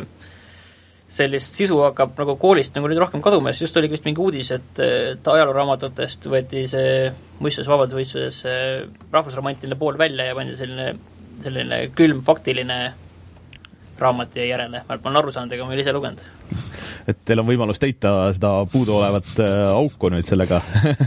sellist sisu hakkab nagu koolist nagu nüüd rohkem kadumas, just oli vist mingi uudis, et ajalooraamatutest võeti see muistses vabadusvõistluses rahvusromantiline pool välja ja pandi selline, selline külm faktiline raamat ja järele. Ma olen aru saanud, ega ma ei ise lugenud. Et teil on võimalus teita seda puudu olevat auku nüüd sellega.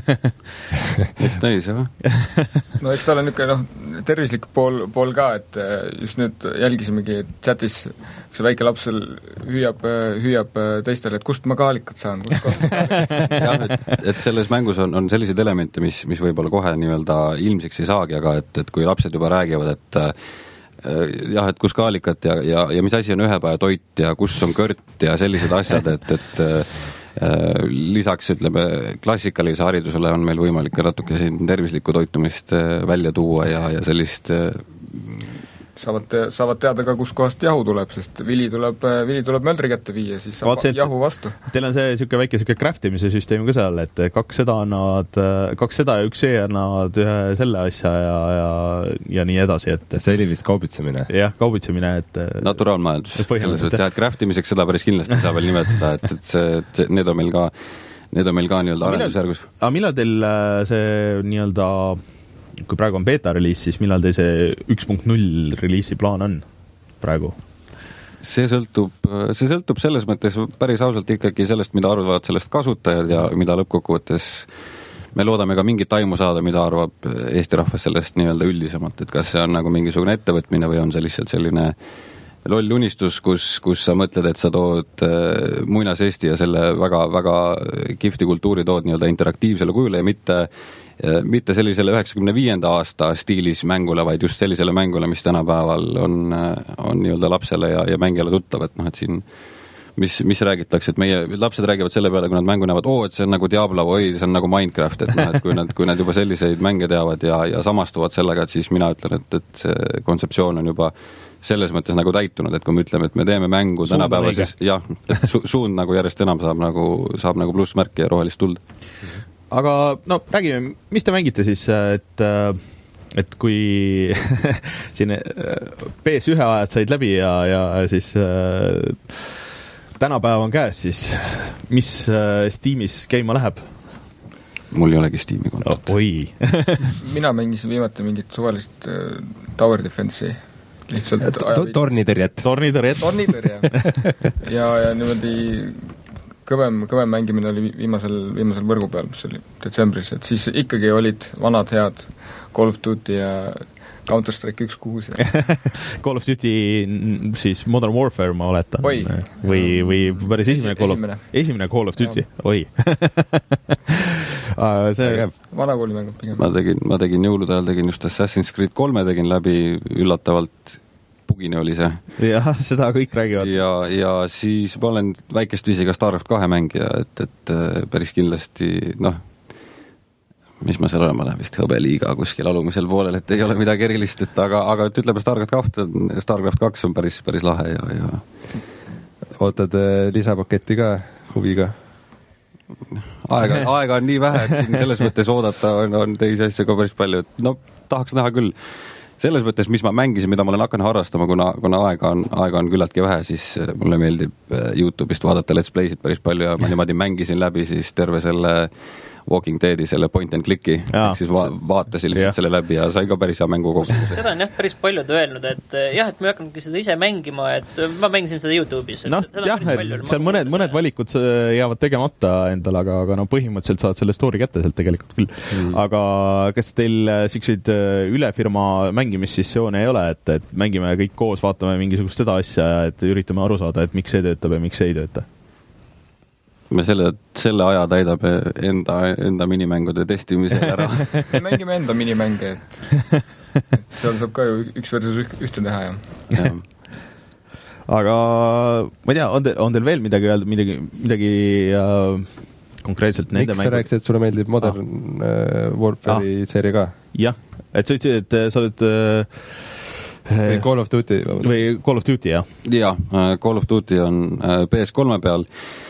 Eks täis, jah? No eks tal on niisugune noh, tervislik pool, pool ka, et just nüüd jälgisimegi chatis, kui see väike laps hüüab, hüüab teistele, et kust ma kaalikat saan, kust kust ma kaalikat. Jah, et, et selles mängus on, on selliseid elemente, mis, mis võib-olla kohe nii-öelda ilmsiks ei saagi, aga et, et kui lapsed juba räägivad, et jah, et kus kaalikat ja, ja, ja mis asi on ühepäeva toit ja kus on kõrt ja sellised asjad, et, et äh, lisaks ütleme klassikalise haridusele on meil võimalik ka natuke siin tervislikku toitumist välja tuua ja, ja sellist äh, saavad, te, saavad teada ka, kus kohast jahu tuleb, sest vili tuleb, vili tuleb möldri kätte viia, siis saab Vaat, jahu vastu. Teil on see siuke väike siuke craftimise süsteem ka seal, et kaks seda annavad, kaks seda ja üks see annavad ühe selle asja ja, ja, ja nii edasi, et see oli vist kaubitsemine. Jah, kaubitsemine, et naturaalmajandus. Selles võttes, et craftimiseks seda päris kindlasti saa veel nimetada, et, et see, see, need on meil ka need on meil ka nii-öelda arendusjärgus. Aga millal teil see nii-öelda kui praegu on beta-reliis, siis millal teil see üks punkt null reliisi plaan on? praegu? see sõltub, see sõltub selles mõttes päris ausalt ikkagi sellest, mida arvavad sellest kasutajad ja mida lõppkokkuvõttes me loodame ka mingit aimu saada, mida arvab Eesti rahvas sellest nii-öelda üldisemalt, et kas see on nagu mingisugune ettevõtmine või on see lihtsalt selline loll unistus, kus, kus sa mõtled, et sa tood muinas Eesti ja selle väga, väga kihvti kultuuri tood nii-öelda interaktiivsele kujule ja mitte mitte sellisele üheksakümne viienda aasta stiilis mängule, vaid just sellisele mängule, mis tänapäeval on, on nii-öelda lapsele ja, ja mängijale tuttav, et noh, et siin mis, mis räägitakse, et meie lapsed räägivad selle peale, kui nad mängu näevad, oo, et see on nagu Diablo, oi, see on nagu Minecraft, et noh, et kui nad, kui nad juba selliseid mänge teavad ja, ja samastuvad sellega, et siis mina ütlen, et, et see kontseptsioon on juba selles mõttes nagu täitunud, et kui me ütleme, et me teeme mängu suund tänapäeva, siis jah, et su, suund nagu järjest enam saab nagu, saab nagu plussmärki ja rohelist tuld. Aga no räägime, mis te mängite siis, et, et kui siin P S ühe ajad said läbi ja, ja siis äh, tänapäev on käes, siis mis äh, Steamis käima läheb? Mul ei olegi Steam'i kontot. Oh, oi. Mina mängisin viimati mingit suvalist äh, Tower Defense'i. Lihtsalt tornitõrjet. Tornitõrjet. Tornitõrje. ja, ja niimoodi kõvem, kõvem mängimine oli viimasel, viimasel võrgu peal, mis oli detsembris, et siis ikkagi olid vanad head Call of Duty ja Counter-Strike üks kuus. Ja... Call of Duty, siis Modern Warfare, ma oletan. Oi. Või, või päris esimene Call of, esimene Call of Duty. Ja. Oi. see... Vana kooli mängud pigem. Ma tegin, ma tegin jõulude ajal, tegin just Assassin's Creed kolme, tegin läbi üllatavalt pugine oli see. jah, seda kõik räägivad. Ja, ja siis ma olen väikest viisi ka StarCraft kahe mängija, et, et päris kindlasti, noh, mis ma seal olen, ma lähen vist hõbeliiga kuskil alumisel poolel, et ei ole midagi erilist, et aga, aga et ütleme, StarCraft kaks, StarCraft kaks on päris, päris lahe ja, ja... Ootad lisapaketti ka huviga? Aega, aega on nii vähe, et siin selles mõttes oodata on, on teisi asja ka päris palju, et no tahaks näha küll. Selles mõttes, mis ma mängisin, mida ma olen hakanud harrastama, kuna, kuna aega on, aega on küllaltki vähe, siis mulle meeldib YouTube'ist vaadata let's play'sid päris palju ja ma niimoodi mängisin läbi siis terve selle Walking Deadi, selle point and click'i, ehk siis va- vaatasin lihtsalt ja. Selle läbi ja sai ka päris hea mängu kogemuse. Seda on jah, päris paljud öelnud, et jah, et ma ei hakanudki seda ise mängima, et ma mängisin seda YouTube'is. Noh, jah, et seal mõned, mõned valikud jäävad tegemata endal, aga, aga no põhimõtteliselt saad selle story kätte sealt tegelikult küll. Mm. Aga kas teil siukseid ülefirma mängimissessioone ei ole, et, et mängime kõik koos, vaatame mingisugust seda asja, et üritame aru saada, et miks see töötab ja miks see ei tööta? Me selle, selle aja täidab enda, enda minimängude testimise ära. Me mängime enda minimänge, et, et seal saab ka ju üks versus ühte teha ja. ja. Aga ma ei tea, on, te, on teil veel midagi öelda, midagi, midagi äh, konkreetselt nende mängu? Miks sa rääkisid, et sulle meeldib Modern ah. Warfare'i ah. seeria ka? Jah, et sa ütlesid, et sa oled äh, või Call of Duty või Call of Duty, jah. Jaa, Call of Duty on P S kolme peal.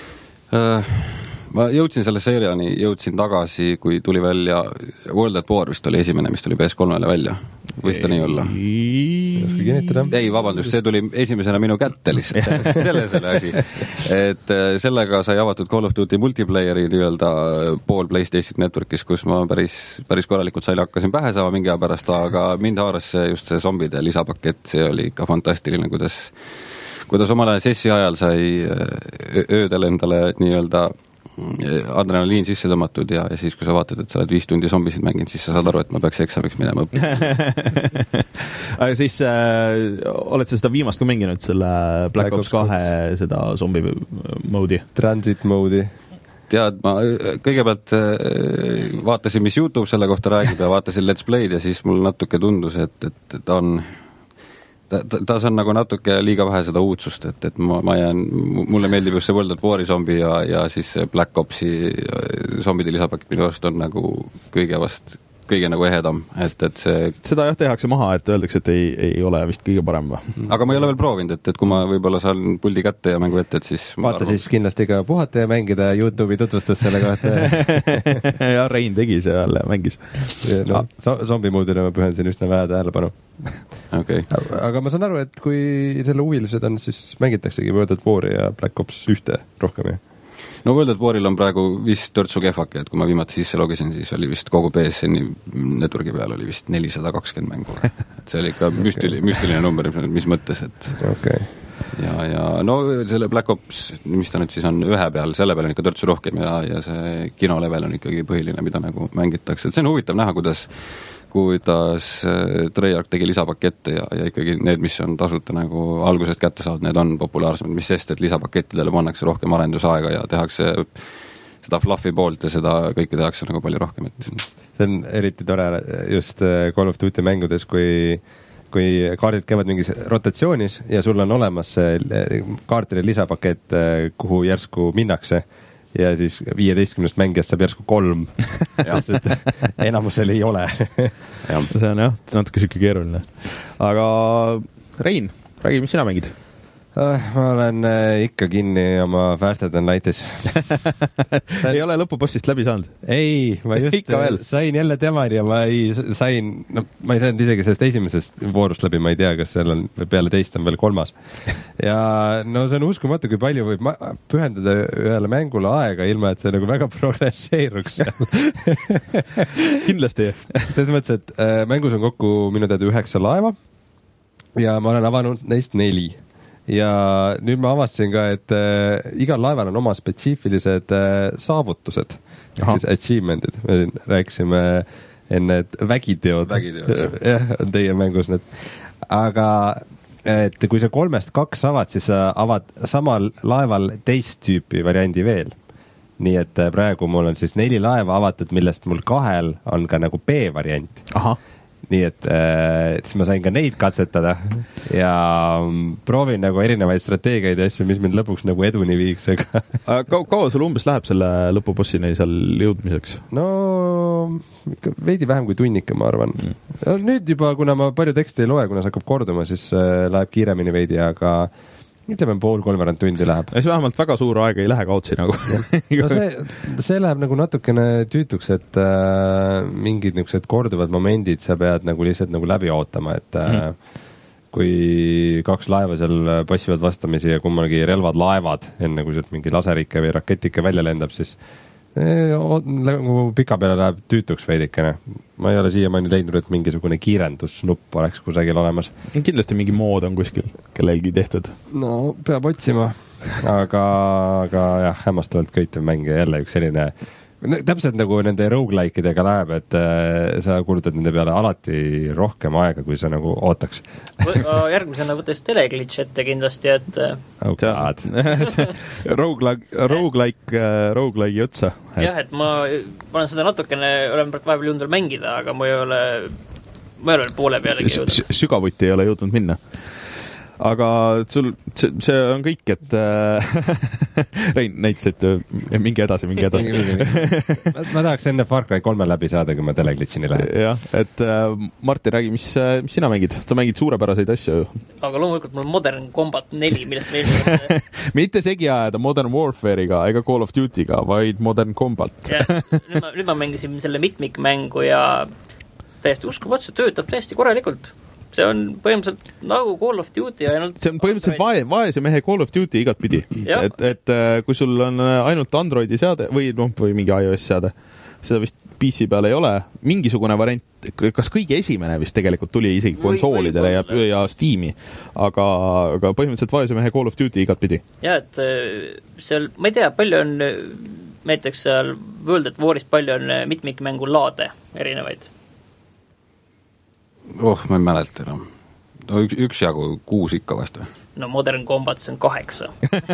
Ma jõudsin selle seeriani, jõudsin tagasi, kui tuli välja World at War vist oli esimene, mis tuli P S kolmele välja. Võis ta nii olla? Ei, vabandust, see tuli esimesena minu kätte lihtsalt. Selles oli asi. Et sellega sai avatud Call of Duty multiplayeri nii-öelda pool PlayStation Networkis, kus ma päris, päris korralikult sain, hakkasin pähe saama mingi aja pärast, aga mind haaras see just see zombide lisapakett, see oli ikka fantastiline, kuidas kuidas omal ajal sessi ajal sai öödel endale nii-öelda adrenaliin sisse tõmmatud ja, ja siis, kui sa vaatad, et sa oled viis tundi zombisid mänginud, siis sa saad aru, et ma peaks eksamiks minema õppima. Aga siis äh, oled sa seda viimast ka mänginud, selle Black Ops kahe seda zombi mode'i? Transit mode'i. Tead, ma kõigepealt vaatasin, mis YouTube selle kohta räägib ja vaatasin Let's Play'd ja siis mul natuke tundus, et, et ta on ta, ta, ta on nagu natuke liiga vähe seda uudsust, et, et ma, ma jään, mulle meeldib just see World at War'i zombi ja, ja siis Black Opsi zombide lisapakett minu arust on nagu kõige vast kõige nagu ehedam, et, et see seda jah tehakse maha, et öeldakse, et ei, ei ole vist kõige parem või? Aga ma ei ole veel proovinud, et, et kui ma võib-olla saan puldi kätte ja mängu ette, et siis vaata siis kindlasti ka puhata ja mängida YouTube'i tutvustas selle kohta. ja Rein tegi seal ja mängis. No, zombimoodile ma pühendasin üsna vähe tähelepanu. Okay. Aga ma saan aru, et kui selle huvilised on, siis mängitaksegi World at War'i ja Black Ops ühte rohkem, jah? no World at War'il on praegu vist törtsu kehvake, et kui ma viimati sisse logisin, siis oli vist kogu P S N-i networki peal oli vist nelisada kakskümmend mängu. et see oli ikka müstiline, müstiline number, mis mõttes, et okay. ja, ja no selle Black Ops, mis ta nüüd siis on ühe peal, selle peal on ikka törtsu rohkem ja, ja see kinolevel on ikkagi põhiline, mida nagu mängitakse, et see on huvitav näha, kuidas kuidas Treyarch tegi lisapakette ja, ja ikkagi need, mis on tasuta nagu algusest kätte saavad, need on populaarsemad, mis sest, et lisapakettidele pannakse rohkem arendusaega ja tehakse seda fluffy poolt ja seda kõike tehakse nagu palju rohkem. Et... see on eriti tore just Call of Duty mängudes, kui kui kaardid käivad mingis rotatsioonis ja sul on olemas kaartide lisapakett, kuhu järsku minnakse ja siis viieteistkümnest mängijast saab järsku kolm, sest et enamusel ei ole. see on jah, natuke siuke keeruline. Aga Rein, räägi, mis sina mängid? Ma olen ikka kinni oma Faster than Light'is. ei ole lõpupossist läbi saanud? Ei, ma just sain jälle temani ja ma ei sain, no ma ei saanud isegi sellest esimesest voorust läbi, ma ei tea, kas seal on peale teist on veel kolmas. ja no see on uskumatu, kui palju võib pühendada ühele mängule aega, ilma et see nagu väga progresseeruks kindlasti. selles mõttes, et äh, mängus on kokku minu teada üheksa laeva ja ma olen avanud neist neli. Ja nüüd ma avastasin ka, et äh, igal laeval on oma spetsiifilised äh, saavutused, siis achievement'id. Me rääkisime enne, et vägiteod, vägiteod jah, on teie mängus need. Aga et kui sa kolmest kaks avad, siis sa avad samal laeval teist tüüpi variandi veel. Nii et praegu mul on siis neli laeva avatud, millest mul kahel on ka nagu B-variant. Aha. Nii et äh, siis ma sain ka neid katsetada ja proovin nagu erinevaid strateegiaid ja asju, mis mind lõpuks nagu eduni viiks. Ka, kaua sul umbes läheb selle lõpubossini seal jõudmiseks? No ikka veidi vähem kui tunnika, ma arvan. Mm. Nüüd juba, kuna ma palju teksti ei loe, kuna see hakkab korduma, siis äh, läheb kiiremini veidi, aga ütleme pool kolmveerand tundi läheb. Ja see vähemalt väga suur aeg ei lähe kaotsi nagu. no see, see läheb nagu natukene tüütuks, et äh, mingid niisugused korduvad momendid sa pead nagu lihtsalt nagu läbi ootama, et äh, mm. kui kaks laeva seal passivad vastamisi ja kummalgi relvad laevad, enne kui sealt mingi laserike või raketike välja lendab, siis eh, nagu pika peale läheb tüütuks veidikene. Ma ei ole siiamaani leidnud, et mingisugune kiirendusnupp oleks kusagil olemas. Kindlasti mingi mood on kuskil kellelgi tehtud. No peab otsima, aga, aga jah, hämmastavalt köitev mäng ja jälle üks selline, no, täpselt nagu nende roguelikeidega läheb, et äh, sa kulutad nende peale alati rohkem aega, kui sa nagu ootaks. Järgmisena võttes teleglitch ette kindlasti, et oh god. roguelike, roguelike, roguelike'i otsa. jah, et ma, ma olen seda natukene, olen vahepeal jõudnud veel mängida, aga ma ei ole, ma ei ole poole pealegi jõudnud. Sügavuti ei ole jõudnud minna. Aga sul, see, see on kõik, et Rein näitas, et mingi edasi, mingi edasi. ma tahaks enne Far Cry kolme läbi saada, kui ma teleglitchini lähen. jah, et Martin, räägi, mis, mis sina mängid? Sa mängid suurepäraseid asju ju. Aga loomulikult mul Modern Combat neli, millest meil mitte segi ajada Modern Warfare'iga ega Call of Duty'ga, vaid Modern Combat. ja, nüüd, ma, nüüd ma mängisin selle mitmikmängu ja täiesti uskumatu, see töötab täiesti korralikult. See on põhimõtteliselt nagu Call of Duty ainult... See on põhimõtteliselt vae, vaese mehe Call of Duty igat pidi. Et, et kui sul on ainult Androidi seade või, no, või mingi iOS seade, seda vist P C peal ei ole, mingisugune variant, kas kõige esimene vist tegelikult tuli isegi konsoolidele ja, ja Steam'i, aga, aga põhimõtteliselt vaese mehe Call of Duty igat pidi. Ja, et seal, ma ei tea, palju on näiteks seal World at War'is palju on mitmikmängu laade erinevaid. Oh, ma ei mäleta enam. No üks, üks jagu kuus ikka vast või? No Modern Combat see on kaheksa.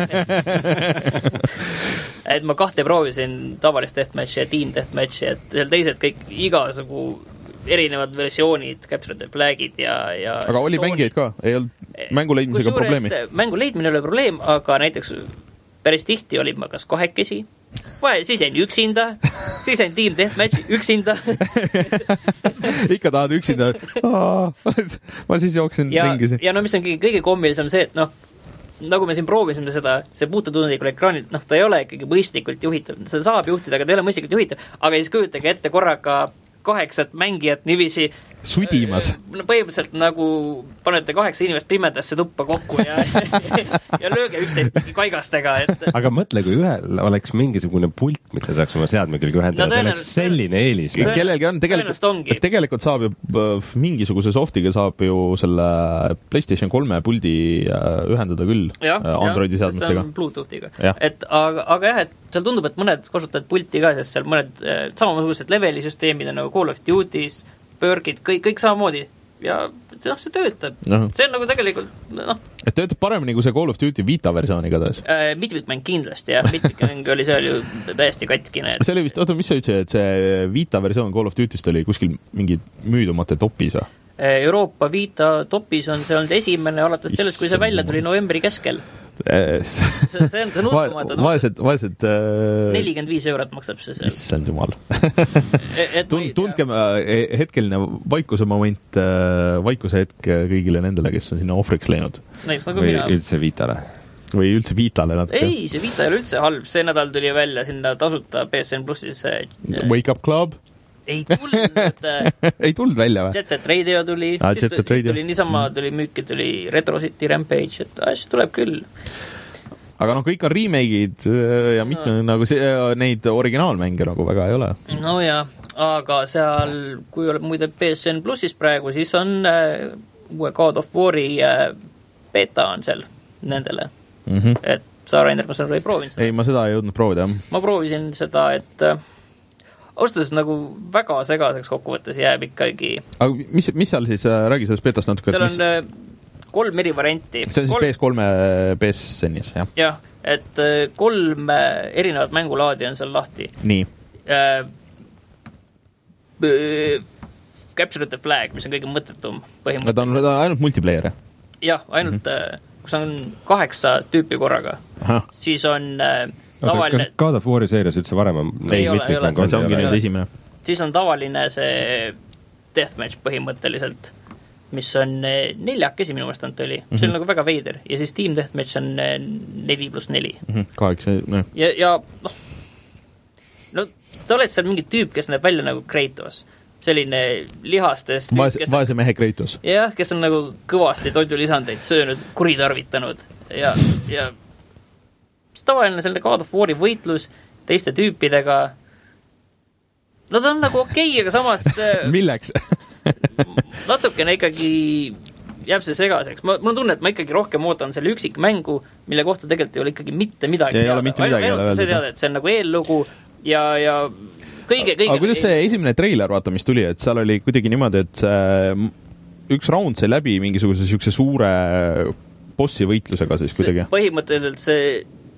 et ma kahte proovisin, tavalist deathmatchi ja team deathmatchi, et seal teised kõik igasugu erinevad versioonid, capture the flagid ja, ja aga oli zoonid. Mängijaid ka? Ei olnud mängu leidmisega probleemi? Mängu leidmine oli probleem, aga näiteks päris tihti olid ma kas kahekesi, või siis jäin üksinda, siis jäin team deathmatchi üksinda. ikka tahad üksinda. Ma siis jooksin ja, ringis. Ja no mis on kõige, kõige kommilisem see, et noh, nagu me siin proovisime seda, see puututundlikul ekraanil, noh, ta ei ole ikkagi mõistlikult juhitav. Seda saab juhtida, aga ta ei ole mõistlikult juhitav. Aga siis kujutage ette korraga kaheksat mängijat niiviisi sudimas. No põhimõtteliselt nagu panete kaheksa inimest pimedasse tuppa kokku ja, ja lööge üksteist kaigastega. Et... aga mõtle, kui ühel oleks mingisugune pult, mida saaks oma seadme külge ühendada, no, see oleks selline eelis. Kellelgi on, tegelikult, tegelikult saab ju mingisuguse softiga saab ju selle PlayStation kolme puldi ühendada küll ja, Androidi ja, seadmetega. Bluetoothiga. Et, aga, aga jah, et seal tundub, et mõned kasutavad pulti ka, sest seal mõned samasugused levelisüsteemid on nagu Call of Duty's, Burgid, kõik, kõik samamoodi ja noh, see töötab. No. See on nagu tegelikult noh. Et töötab paremini kui see Call of Duty Vita versioon igatahes? Äh, mitmikmäng kindlasti, jah. Mitmikmäng oli seal ju täiesti katkine. Et... see oli vist, oota, mis sa ütlesid, et see Vita versioon Call of Duty'st oli kuskil mingi müüdumate topis? Euroopa Vita topis on see olnud esimene alates sellest, kui see välja tuli novembri keskel. see, see on, see on uskumatud. Vaesed, vaesed äh... nelikümmend viis eurot maksab see seal. Issand jumal. Tund, tundkem hetkeline vaikuse moment, vaikuse hetk kõigile nendele, kes on sinna ohvriks läinud. Näiteks nagu või mina. Üldse Vitale. Või üldse Vitale natuke. Ei, see Vita ei ole üldse halb. See nädal tuli välja sinna tasuta P S N Plussis Wake Up Club. Ei tulnud. ei tulnud välja või? Jet Set Radio tuli, ah, siis, siis Radio. Tuli niisama, tuli müüki, tuli Retro City Rampage, et asja tuleb küll. Aga noh, kõik on remake'id ja mitme no. nagu see, neid originaalmänge nagu väga ei ole. No ja, aga seal, kui oleb muide P S N Plussis praegu, siis on äh, uue God of War'i äh, beta on seal nendele. Mm-hmm. Et sa, Rainer, ma seda ei proovinud seda. Ei, ma seda ei jõudnud proovida, jah. Ma proovisin seda, et äh, austas nagu väga segaseks kokkuvõttes jääb ikkagi. Aga mis, mis seal siis, räägi sellest betast natuke? Seal on mis... kolm eri varianti. See on siis kolm... P S kolme P S N-is, jah? Jah, et kolm erinevat mängulaadi on seal lahti. Nii. Äh, Capture the Flag, mis on kõige mõttetum põhimõtteliselt. Ta on, ta on ainult multiplayer, jah? Jah, ainult mm-hmm. kus on kaheksa tüüpi korraga. Aha. Siis on... Tavaline... kas God of War'i seerias üldse varem on? Ei, ei ole, ei ole. See ongi nüüd esimene. Siis on tavaline see deathmatch põhimõtteliselt, mis on neljakesi minu mõistant oli. Mm-hmm. See on nagu väga veider. Ja siis team deathmatch on neli pluss neli. Mm-hmm. Kaheksa, no. Ja, ja noh, no sa oled seal mingi tüüp, kes näeb välja nagu Kratos. Selline lihastest tüüp, Vaes, vaese mehe Kratos. Jah, kes on nagu kõvasti toidulisandeid söönud, kuritarvitanud ja, ja tavaline selle God of War'i võitlus teiste tüüpidega. No ta on nagu okei, okay, aga samas... Milleks? natukene ikkagi jääb see segaseks. Ma, mul on tunne, et ma ikkagi rohkem ootan selle üksik mängu, mille kohta tegelikult ei ole ikkagi mitte midagi. Ei ole mitte midagi ainult see teada, et see on nagu eellugu ja, ja kõige, kõige... Aga kuidas see esimene treiler, vaata, mis tuli, et seal oli kuidagi niimoodi, et see, üks round sai läbi mingisuguse sükse suure bossi võitlusega siis kuidagi? See, põhimõtteliselt see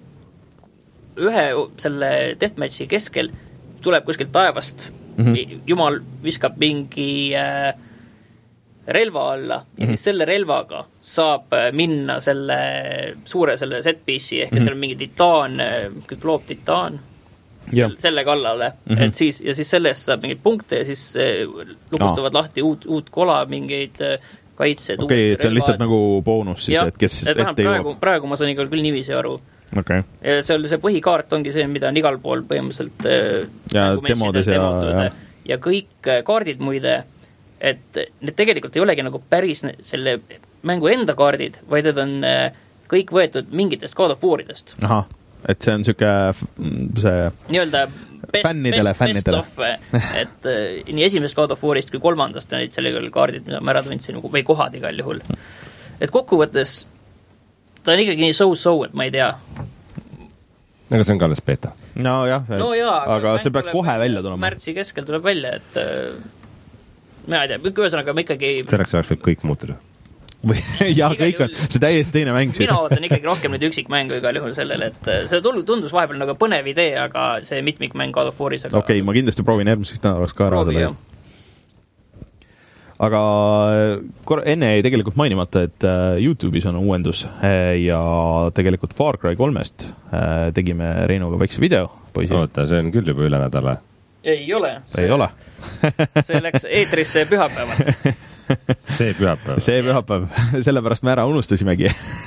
ühe selle deathmatchi keskel tuleb kuskilt taevast, mm-hmm. jumal viskab mingi äh, relva alla mm-hmm. ja siis selle relvaga saab minna selle suure selle set-piece'i ehk mm-hmm. seal on mingi titaan, kükloob titaan yeah. selle kallale, mm-hmm. et siis, ja siis sellest saab mingeid punkte ja siis äh, lukustavad no. lahti uut, uut kola, mingeid äh, kaitsed. Okei, okay, see on lihtsalt nagu boonus siis, ja, et kes et ette praegu, jõuab. Praegu ma saan igal küll niiviisi aru. Okay. Ja see, see põhikaart ongi see, mida on igal pool põhimõtteliselt ja demodes ja, ja. ja kõik kaardid muide, et need tegelikult ei olegi nagu päris selle mängu enda kaardid, vaid need on kõik võetud mingitest God of War'idest. Aha, et see on siuke see nii-öelda best, fännidele, best, fännidele. Best of, et nii esimesest God of War'ist kui kolmandast olid selle kaardid, mida ma ära tundsin, või kohad igal juhul. Et kokkuvõttes ta on ikkagi nii so-so, et ma ei tea. Aga see on ka alles beta. No jah, no jaa, aga, aga see peaks kohe välja tulema. Märtsi keskel tuleb välja, et ma ei tea, ühesõnaga ma ikkagi... Selleks oleks võib kõik muutuda. jah, kõik on, see täiesti teine mäng siis. Mina ootan ikkagi rohkem nüüd üksik mängu igal juhul sellele, et see tundus vahepeal nagu põnev idee, aga see mitmik mäng God of War'is. Aga... Okei, okay, ma kindlasti proovin järgmiseks nädalaks ka ära seda. Aga kor- enne ei tegelikult mainimata, et YouTube'is on uuendus ja tegelikult Far Cry kolmest tegime Reinuga väikse video. Poisi. Oota, see on küll juba üle nädala. Ei ole. See ei ole. see läks eetrisse pühapäeval. see pühapäev. see pühapäev, sellepärast me ära unustasimegi.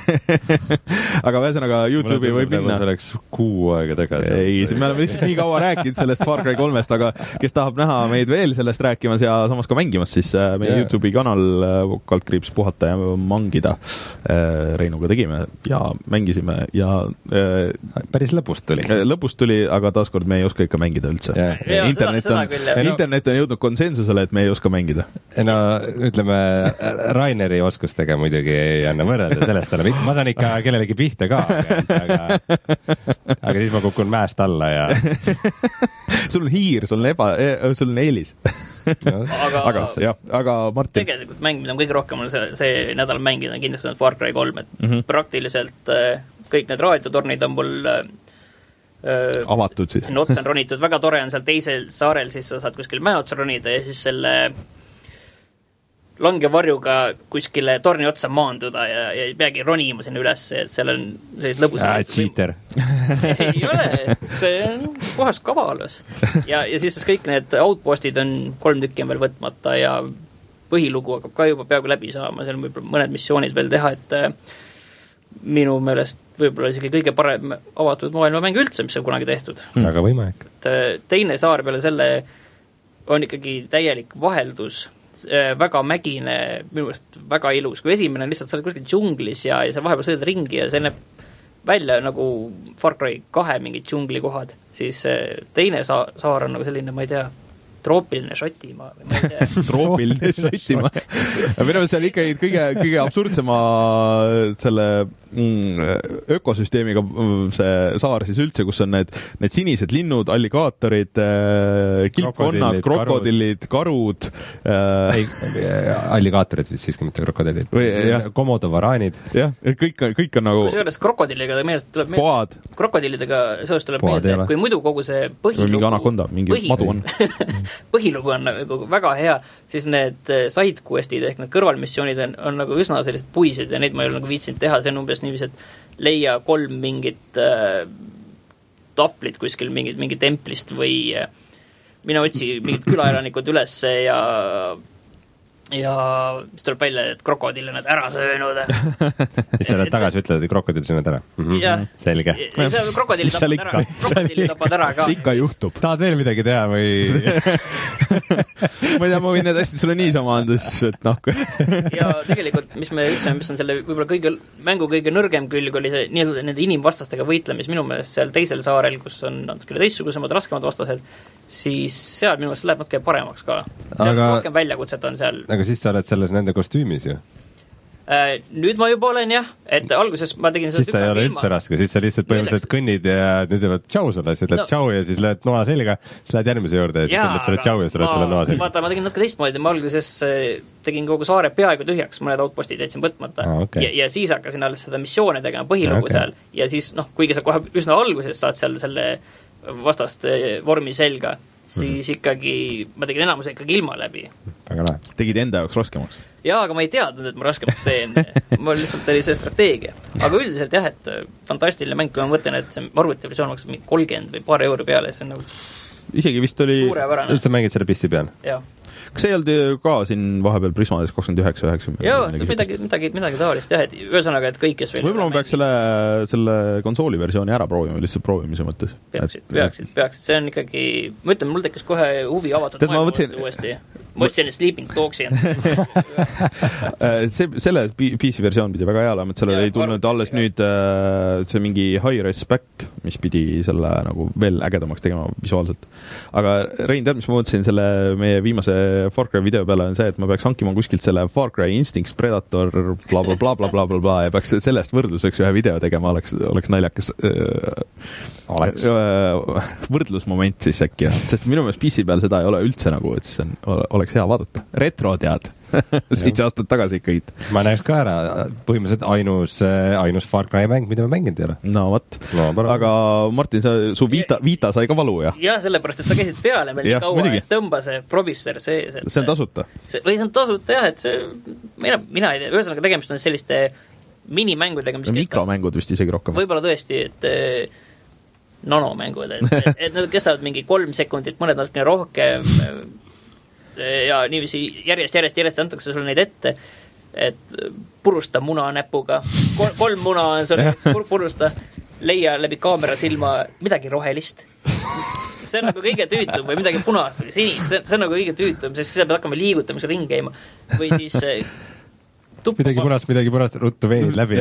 Aga ühesõnaga YouTube'i võib minna. See oleks kuu aega tagasi. Ei, me oleme lihtsalt nii kaua rääkinud sellest Far Cry kolmest, aga kes tahab näha meid veel sellest rääkimas ja samas ka mängimas, siis meie yeah. YouTube'i kanal Kaldkriips puhata ja mangida Reinuga tegime ja mängisime ja päris lõpust tuli. Lõpust tuli, aga taaskord me ei oska ikka mängida üldse. Yeah. Ja, internet, seda, on, seda küll, internet on jõudnud konsensusele, et me ei oska mängida. No ütleme, Raineri oskustega muidugi ei anna võrrelda, sellest oleme, ma saan ikka kellelegi pihta ka, aga, aga siis ma kukun mäest alla ja sul on hiir, sul on eba, sul on eelis. No. aga, aga, jah, aga Martin. Tegelikult mängimine on kõige rohkem see, see nädal mängida on kindlasti on Far Cry kolm, et mm -hmm. praktiliselt kõik need raadiotornid on mul avatud siis. Siin otsa on ronitud, väga tore on seal teisel saarel, siis sa saad kuskil mäe otsa ronida ja siis selle langevarjuga kuskile torni otsa maanduda ja, ja ei peagi ronima sinna üles, et seal on sellised lõbusad. Aa, cheater. Ei ole, see on puhas kavalus. Ja, ja siis kõik need outpostid on, kolm tükki on veel võtmata ja põhilugu hakkab ka juba peaaegu läbi saama, seal on võib-olla mõned missioonid veel teha, et minu meelest võib-olla isegi kõige parem avatud maailmamäng üldse, mis on kunagi tehtud. Väga võimalik. Teine saar peale selle on ikkagi täielik vaheldus, väga mägine, minu meelest väga ilus, kui esimene on lihtsalt sa oled kuskil džunglis ja, ja sa vahepeal sõidad ringi ja see näeb välja nagu Far Cry kahe mingid džunglikohad, siis teine sa- saar on nagu selline, ma ei tea, troopiline Šotimaa või ma ei tea. Troopiline Šotimaa. Minu meelest see on ikkagi kõige, kõige absurdsema selle mm, ökosüsteemiga see saar siis üldse, kus on need, need sinised linnud, alligaatorid, kilpkonnad, krokodillid, karud. Äh, ei, alligaatorid siiski, mitte krokodillid. Komodo varaanid. Jah, kõik, kõik on nagu... Kusjuures krokodilliga meelest tuleb poad. Krokodillidega seos tuleb poad meelde, et kui muidu kogu see põhilugu... Mingi anakonda, mingi põhi... madu on. Põhilugu on nagu väga hea, siis need sidequestid ehk need kõrvalmissioonid on, on nagu üsna sellised puised ja neid ma ei ole nagu viitsinud teha, see on umbes niiviisi, et leia kolm mingit äh, tahvlit kuskil mingit, mingi templist või äh, mina otsi mingid külaelanikud üles ja ja siis tuleb välja, et krokodil on nad ära söönud. Siis sa oled tagasi ütled, et krokodil söönud ära. Mm-hmm. Ja, selge. Krokodili tapad ära, krokodili tapad ära ka. Ikka juhtub. Tahad veel midagi teha või? Ma ei tea, ma võin need hästi sulle niisama anda, siis et noh. Ja tegelikult, mis me ütleme, mis on selle võib-olla kõige, mängu kõige nõrgem külg oli see nii-öelda nende inimvastastega võitlemis minu meelest seal teisel saarel, kus on natuke teistsugusemad, raskemad vastased, siis seal minu meelest läheb natuke paremaks ka. Seal aga, rohkem väljakutset on seal. Aga siis sa oled selles nende kostüümis ju? Äh, nüüd ma juba olen jah, et alguses ma tegin siis ta ei ole üldse raske, siis sa lihtsalt põhimõtteliselt kõnnid ja nüüd ütled tšau sulle, siis ütled no. tšau ja siis lööd noa selga, siis lähed järgmise juurde ja siis ütled sulle tšau ja siis lööd sulle noa selga. Vaata, ma tegin natuke teistmoodi, ma alguses tegin kogu saare peaaegu tühjaks, mõned outpostid jätsin võtmata ah, okay. ja, ja siis hakkasin alles seda missioone tegema põhilugu okay. seal ja siis noh, kuigi sa kohe üsna alguses saad seal selle vastast vormi selga, siis mm-hmm. ikkagi, ma tegin enamuse ikkagi ilma läbi. Väga lahe. Tegid enda jaoks raskemaks? Jaa, aga ma ei teadnud, et ma raskemaks teen. Ma lihtsalt oli see strateegia. Aga üldiselt jah, et fantastiline mäng, kui ma mõtlen, et see arvutiversioon maksab mingi kolmkümmend või paar euri peale, see on nagu isegi vist oli... suurepärane. Sa mängid selle pissi peal? Jah. Kas ei olnud ka siin vahepeal Prismades kakskümmend üheksa üheksakümmend? Joo, midagi, midagi, midagi taolist jah, et ühesõnaga, et kõik, kes veel võib-olla ma peaks selle, selle konsooli versiooni ära proovima, lihtsalt proovimise mõttes. Peaksid, peaksid, peaksid, see on ikkagi, ma ütlen, mul tekkis kohe huvi avatud Tead, maailma võtsin... uuesti. Ma ostsin Sleeping Dogsi see, selle P C versioon pidi väga hea olema, et sellele ei tulnud alles nüüd see mingi high-res back, mis pidi selle nagu veel ägedamaks tegema visuaalselt. Aga Rein, tead, mis ma mõtlesin selle meie viimase Far Cry video peale on see, et ma peaks hankima kuskilt selle Far Cry Instincts Predator bla bla bla bla bla bla bla ja peaks sellest võrdluseks ühe video tegema, oleks, oleks naljakas oleks. võrdlusmoment siis äkki, sest minu meelest P C peal seda ei ole üldse nagu, et see on, oleks hea vaadata. Retro tead. Seitse aastat tagasi ikkagi. Ma näeks ka ära, põhimõtteliselt ainus, ainus Far Cry mäng, mida ma mänginud ei ole. No vot. No, aga Martin, sa, su Vita, Vita sai ka valu, jah? Jah, sellepärast, et sa käisid peale meil nii kaua, mõnigi. Et tõmba see Frobisher sees. Et see on tasuta. See, või see on tasuta, jah, et see, mina, mina ei tea, ühesõnaga tegemist on selliste minimängudega, mis mikromängud vist isegi rohkem. Võib-olla tõesti, et nanomängud, et, et, et nad kestavad mingi kolm sekundit, mõned natukene rohkem. ja niiviisi järjest, järjest, järjest antakse sulle neid ette, et purusta muna näpuga, Kol, kolm muna on sul pur, purusta, leia läbi kaamera silma midagi rohelist. See on nagu kõige tüütum või midagi punast või sinist, see, see on nagu kõige tüütum, sest siis sa pead hakkama liigutamisega ring käima. Või siis tuppa... midagi punast, midagi punast, ruttu veenid läbi.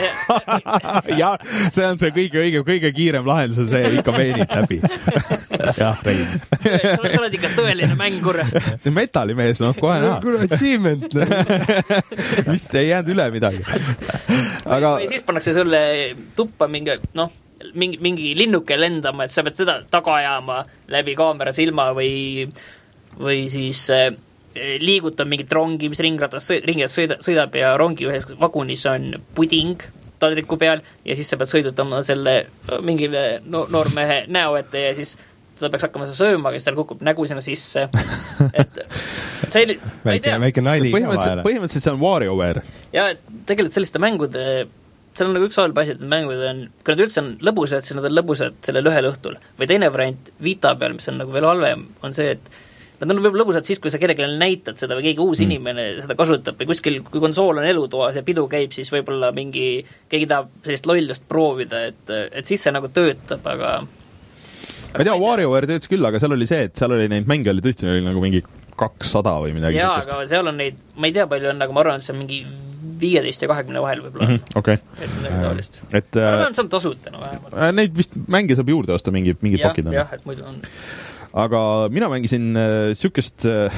ja see on see kõige, kõige, kõige kiirem lahendus, see ikka veenid läbi. jah, rein. sa oled ikka tõeline mängur. Metallimees, noh, kohe näha. Kuule, achievement. vist ei jäänud üle midagi. Aga... või siis pannakse sulle tuppa mingi, noh, mingi, mingi linnuke lendama, et sa pead seda taga ajama läbi kaamera silma või, või siis äh, liigutab mingit rongi, mis ringratas, ringias sõida, sõidab ja rongi ühes vagunis on puding taldriku peal ja siis sa pead sõidutama selle mingile no, noormehe näo ette ja siis ta peaks hakkama seda sööma, kes tal kukub nägu sinna sisse. Et see oli, ma ei tea. Väike nali ka põhimõtteliselt, põhimõtteliselt see on WarioWare. Ja tegelikult selliste mängude seal on nagu üks halb asi, et mängud on, kui nad üldse on lõbusad, siis nad on lõbusad sellel ühel õhtul. Või teine variant Vita peal, mis on nagu veel halvem, on see, et nad on võib-olla lõbusad siis, kui sa kellelegi näitad seda või keegi uus mm. inimene seda kasutab või kuskil, kui konsool on elutoas ja pidu käib, siis võib-olla mingi, keegi tahab sellist lollust proovida, et, et siis see nagu töötab, aga ma ei tea, WarioWare töötas küll, aga seal oli see, et seal oli neid mänge oli tõesti oli nagu mingi kakssada või midagi. Jaa, aga seal on neid, ma ei tea palju on, aga ma arvan, et see on mingi viieteist ja kahekümne vahel võib-olla. Mm -hmm, okay. Et midagi taolist. Et, ma arvan, et see on tasuta no, vähemalt. Neid vist mänge saab juurde osta, mingi, mingid ja, pakid on. Jah, et muidu on. Aga mina mängisin äh, sükest äh,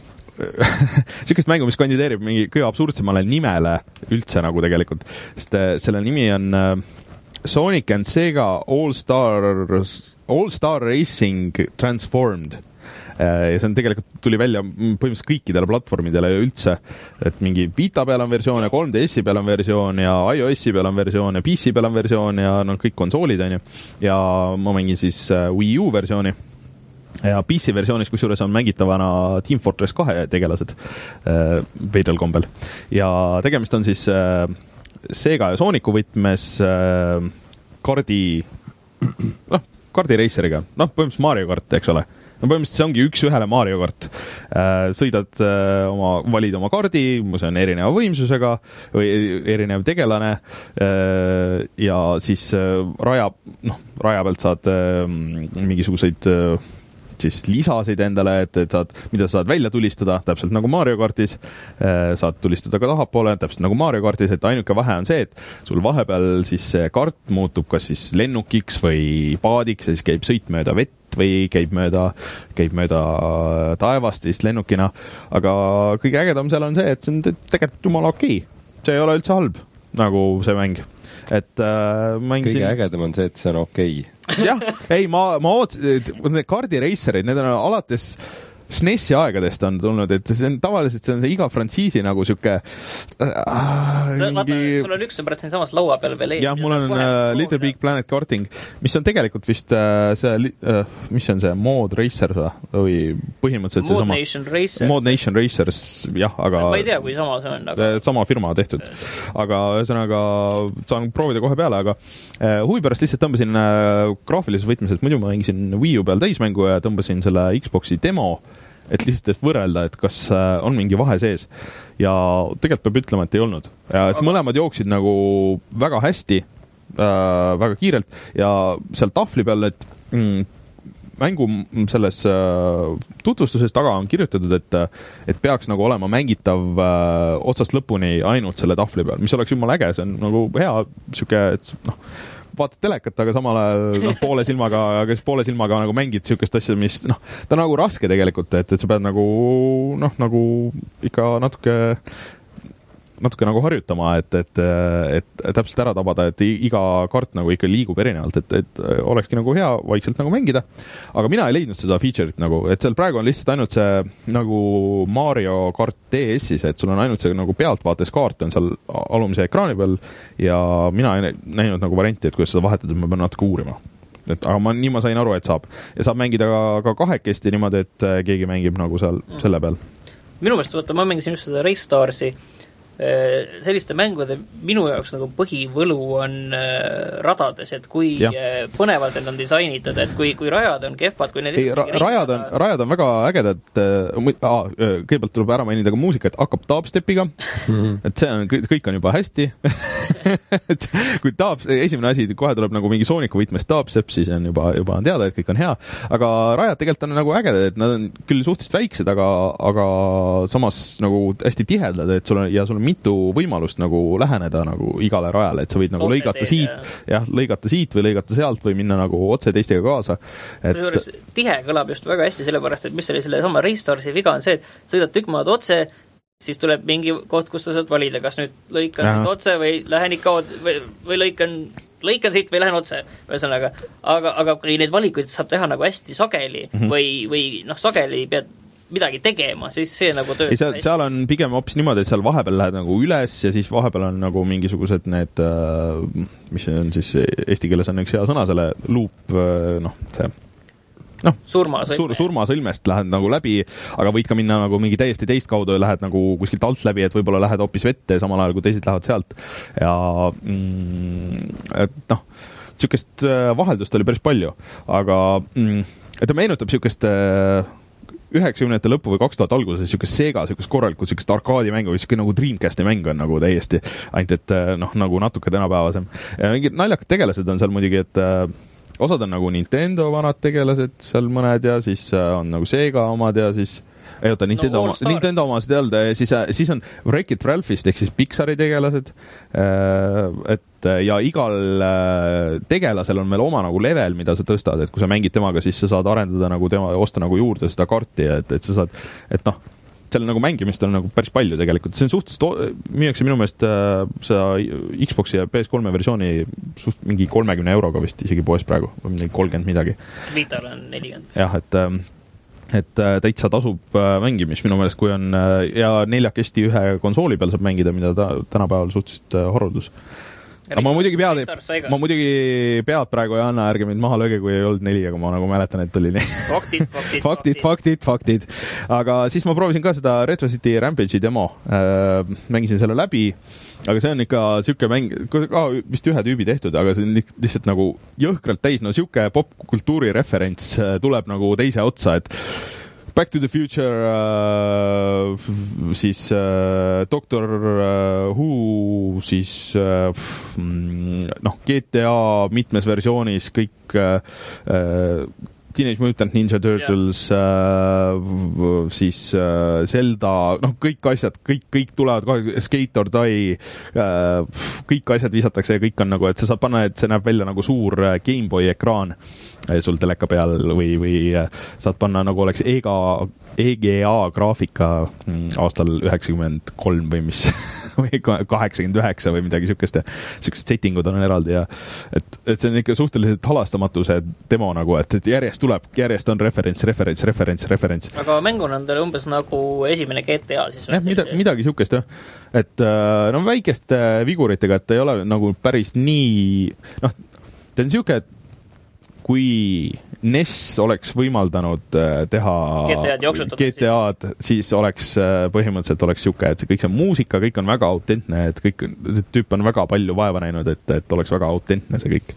sükest mängu, mis kandideerib mingi kõige absurdsemale nimele üldse nagu tegelikult. Sest äh, selle nimi on äh, Sonic and Sega All-Stars, All-Star Racing Transformed. Ja see on tegelikult tuli välja põhimõtteliselt kõikidele platvormidele üldse, et mingi Vita peal on versioon ja kolm D S-i peal on versioon ja iOS-i peal on versioon ja P C peal on versioon ja no kõik konsoolid on ju. Ja ma mängin siis Wii U versiooni ja P C versioonis, kusjuures on mängitavana Team Fortress kahe tegelased äh, veidral kombel. Ja tegemist on siis äh, Sega ja Sooniku võtmes äh, kardi noh, kardi reisseriga. Noh, põhimõtteliselt Mario Kart, eks ole. No põhimõtteliselt see ongi üks ühele Mario Kart. Sõidad oma, valid oma kardi, see on erineva võimsusega või erinev tegelane ja siis raja, noh, raja pealt saad mingisuguseid siis lisasid endale, et, et saad, mida saad välja tulistada, täpselt nagu Mario Kartis, saad tulistada ka tahapoole, täpselt nagu Mario Kartis, et ainuke vahe on see, et sul vahepeal siis see kart muutub kas siis lennukiks või paadiks ja siis käib sõit mööda vett või käib mööda, käib mööda taevast vist lennukina, aga kõige ägedam seal on see, et see on tegelikult jumala okei. See ei ole üldse halb, nagu see mäng. Et äh, mängisin... Kõige ägedam on see, et see on okei. jah, ei, ma, ma oot-, need kardireisserid, need on alates S N E S-i aegadest on tulnud, et see on tavaliselt, see on see iga frantsiisi nagu siuke äh, mingi... sul on üks protsent samast laua peal veel jah, mul on uh, Little Big Planet Karting, mis on tegelikult vist uh, see, uh, mis on see Mod Racers või põhimõtteliselt see Mod sama Nation Racers. Mod Nation Racers, jah, aga ma ei tea, kui sama see on aga... sama firma tehtud, aga ühesõnaga saan proovida kohe peale, aga uh, huvi pärast lihtsalt tõmbasin uh, graafilises võtmes, et muidu ma mängisin Wii U peal täismängu ja tõmbasin selle Xboxi demo, et lihtsalt et võrrelda, et kas on mingi vahe sees. Ja tegelikult peab ütlema, et ei olnud. Ja et mõlemad jooksid nagu väga hästi, äh, väga kiirelt ja seal tahvli peal, et mm, mängu selles äh, tutvustuses taga on kirjutatud, et, et peaks nagu olema mängitav äh, otsast lõpuni ainult selle tahvli peal, mis oleks jumala äge, see on nagu hea siuke, et noh, vaatad telekat, aga samal ajal noh, poole silmaga, aga siis poole silmaga nagu mängid siukest asja, mis noh, ta on nagu raske tegelikult, et, et sa pead nagu noh, nagu ikka natuke natuke nagu harjutama, et, et, et täpselt ära tabada, et iga kart nagu ikka liigub erinevalt, et, et olekski nagu hea vaikselt nagu mängida. Aga mina ei leidnud seda feature'it nagu, et seal praegu on lihtsalt ainult see nagu Mario Kart D S-is, et sul on ainult see nagu pealtvaates kaart on seal alumise ekraani peal ja mina ei näinud nagu varianti, et kuidas seda vahetada, ma pean natuke uurima. Et, aga ma, nii ma sain aru, et saab. Ja saab mängida ka, ka kahekesti niimoodi, et keegi mängib nagu seal mm. selle peal. Minu meelest, vaata, ma mängisin just seda Race Starsi selliste mängude minu jaoks nagu põhivõlu on radades, et kui ja. põnevalt need on disainitud, et kui, kui rajad on kehvad, kui need ei, ra rajad, on, rajad on väga ägedad, aa, kõigepealt tuleb ära mainida ka muusika, et hakkab dubstepiga, et see on, kõik on juba hästi et kui dub, esimene asi, kohe tuleb nagu mingi Sooniku võtmes dubstep, siis on juba, juba on teada, et kõik on hea, aga rajad tegelikult on nagu ägedad, et nad on küll suhteliselt väiksed, aga, aga samas nagu hästi tihedad, et sul on, ja sul on mitu võimalust nagu läheneda nagu igale rajale, et sa võid nagu lõigata teed, siit, jah, lõigata siit või lõigata sealt või minna nagu otse teistega kaasa. Et... Kusjuures tihe kõlab just väga hästi, sellepärast, et mis oli selle sama Raystarsi viga on see, et sõidad tükk maad otse, siis tuleb mingi koht, kus sa saad valida, kas nüüd lõikan siit otse või lähen ikka või, või lõikan, lõikan siit või lähen otse, ühesõnaga. Aga, aga kui neid valikuid saab teha nagu hästi sageli mm -hmm. või, või noh, sageli pead midagi tegema, siis see nagu töötab. Seal, seal on pigem hoopis niimoodi, et seal vahepeal lähed nagu üles ja siis vahepeal on nagu mingisugused need, mis on siis eesti keeles on üks hea sõna, selle loop, noh, see noh, surmasõlme. Sur, surmasõlmest lähed nagu läbi, aga võid ka minna nagu mingi täiesti teist kaudu ja lähed nagu kuskilt alt läbi, et võib-olla lähed hoopis vette samal ajal, kui teised lähevad sealt. Ja mm, et noh, niisugust vaheldust oli päris palju, aga mm, et ta meenutab niisugust üheksakümnendate lõppu või kaks tuhat alguses niisugust Sega, niisugust korralikult, niisugust arkaadimängu, niisugune nagu Dreamcasti mäng on nagu täiesti, ainult et noh, nagu natuke tänapäevasem. Ja mingid naljakad tegelased on seal muidugi, et osad on nagu Nintendo vanad tegelased, seal mõned ja siis on nagu Sega omad ja siis ei oota, Nintendo, no, oma, Nintendo omasid ei olnud, siis, siis on Wreck-It Ralphist ehk siis Pixari tegelased, et ja igal tegelasel on meil oma nagu level, mida sa tõstad, et kui sa mängid temaga, siis sa saad arendada nagu tema, osta nagu juurde seda karti, et, et sa saad, et noh, seal nagu mängimist on nagu päris palju tegelikult, see on suhteliselt, müüakse minu meelest seda Xboxi ja P S kolme versiooni suht mingi kolmekümne euroga vist isegi poes praegu, või mingi kolmkümmend midagi. Vital on nelikümmend. jah, et et täitsa tasub mängimist minu meelest, kui on ja neljakesti ühe konsooli peal saab mängida, mida ta tänapäeval suhteliselt horrordus. Aga ma muidugi pead, ma muidugi pead praegu ei anna, ärge mind maha lööge, kui ei olnud neli, aga ma nagu mäletan, et oli nii. Faktid, faktid, faktid, faktid, faktid. Aga siis ma proovisin ka seda Retro City Rampage'i demo. Mängisin selle läbi, aga see on ikka siuke mäng, ka vist ühe tüübi tehtud, aga see on lihtsalt nagu jõhkralt täis, no siuke popkultuuri referents tuleb nagu teise otsa, et Back to the Future, äh, siis äh, Doctor äh, Who, siis äh, noh, G T A mitmes versioonis, kõik äh, Teenage Mutant Ninja Turtles yeah., äh, siis äh, Zelda, noh, kõik asjad, kõik, kõik tulevad kohe, Skate or Die, äh, kõik asjad visatakse ja kõik on nagu, et sa saad panna, et see näeb välja nagu suur Gameboy ekraan sul teleka peal või, või saad panna nagu oleks E G A graafika aastal üheksakümmend kolm või mis või kaheksakümmend üheksa või midagi siukest ja siukest settingud on eraldi ja et, et see on ikka suhteliselt halastamatu see demo nagu, et, et järjest tuleb, järjest on referents, referents, referents, referents. Aga mängun on tal umbes nagu esimene G T A siis? jah, mida, midagi siukest jah. Et no väikeste viguritega, et ei ole nagu päris nii, noh, ta on siuke, et kui N E S oleks võimaldanud teha G T A-d, siis oleks põhimõtteliselt oleks siuke, et kõik see muusika, kõik on väga autentne, et kõik, see tüüp on väga palju vaeva näinud, et, et oleks väga autentne see kõik.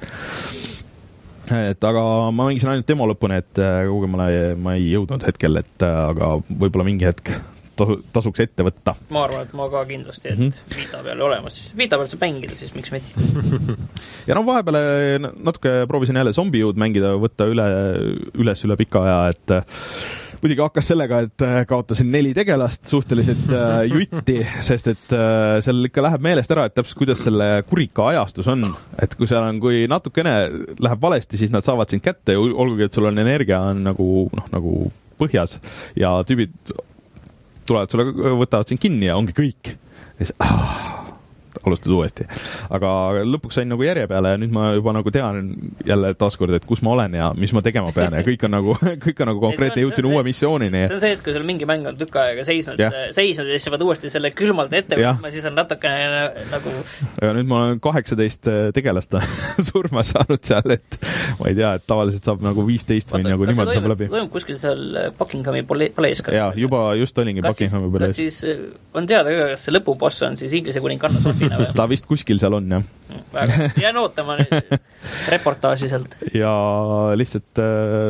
Et aga ma mängisin ainult demo lõpuni, et kaugemale ma ei jõudnud hetkel, et aga võib-olla mingi hetk tasuks ette võtta. Ma arvan, et ma ka kindlasti, et mm -hmm. Vita peal olemas, siis Vita peal saab mängida, siis miks mitte. ja no vahepeal natuke proovisin jälle zombijõud mängida, võtta üle, üles üle pika aja, et muidugi hakkas sellega, et kaotasin neli tegelast suhteliselt jutti, sest et seal ikka läheb meelest ära, et täpselt kuidas selle kurika ajastus on, et kui seal on, kui natukene läheb valesti, siis nad saavad sind kätte, olgugi, et sul on energia on nagu, noh, nagu põhjas ja tüübid tulevad sulle, võtavad sind kinni ja ongi kõik. Ja siis, ah, alustad uuesti. aga lõpuks sain nagu järje peale ja nüüd ma juba nagu tean jälle taaskord, et kus ma olen ja mis ma tegema pean ja kõik on nagu, kõik on nagu konkreetne, jõudsin uue missioonini. See on see, et kui sul mingi mäng on tükk aega seisnud, seisnud ja siis sa pead uuesti selle külmalt ette võtma, siis on natukene nagu... Ja nüüd ma olen kaheksateist tegelast surma saanud seal, et ma ei tea, et tavaliselt saab nagu viisteist või nagu niimoodi saab läbi. Toimub kuskil seal Buckinghami palees ka? Jaa, juba just olingi Buckinghami palees. Kas siis on teada ka, kas see lõpuboss on siis Inglise kuninganna Sofina või? Ta vist kuskil seal on, jah. Väga. Jään ootama nüüd reportaaži sealt. Ja lihtsalt äh,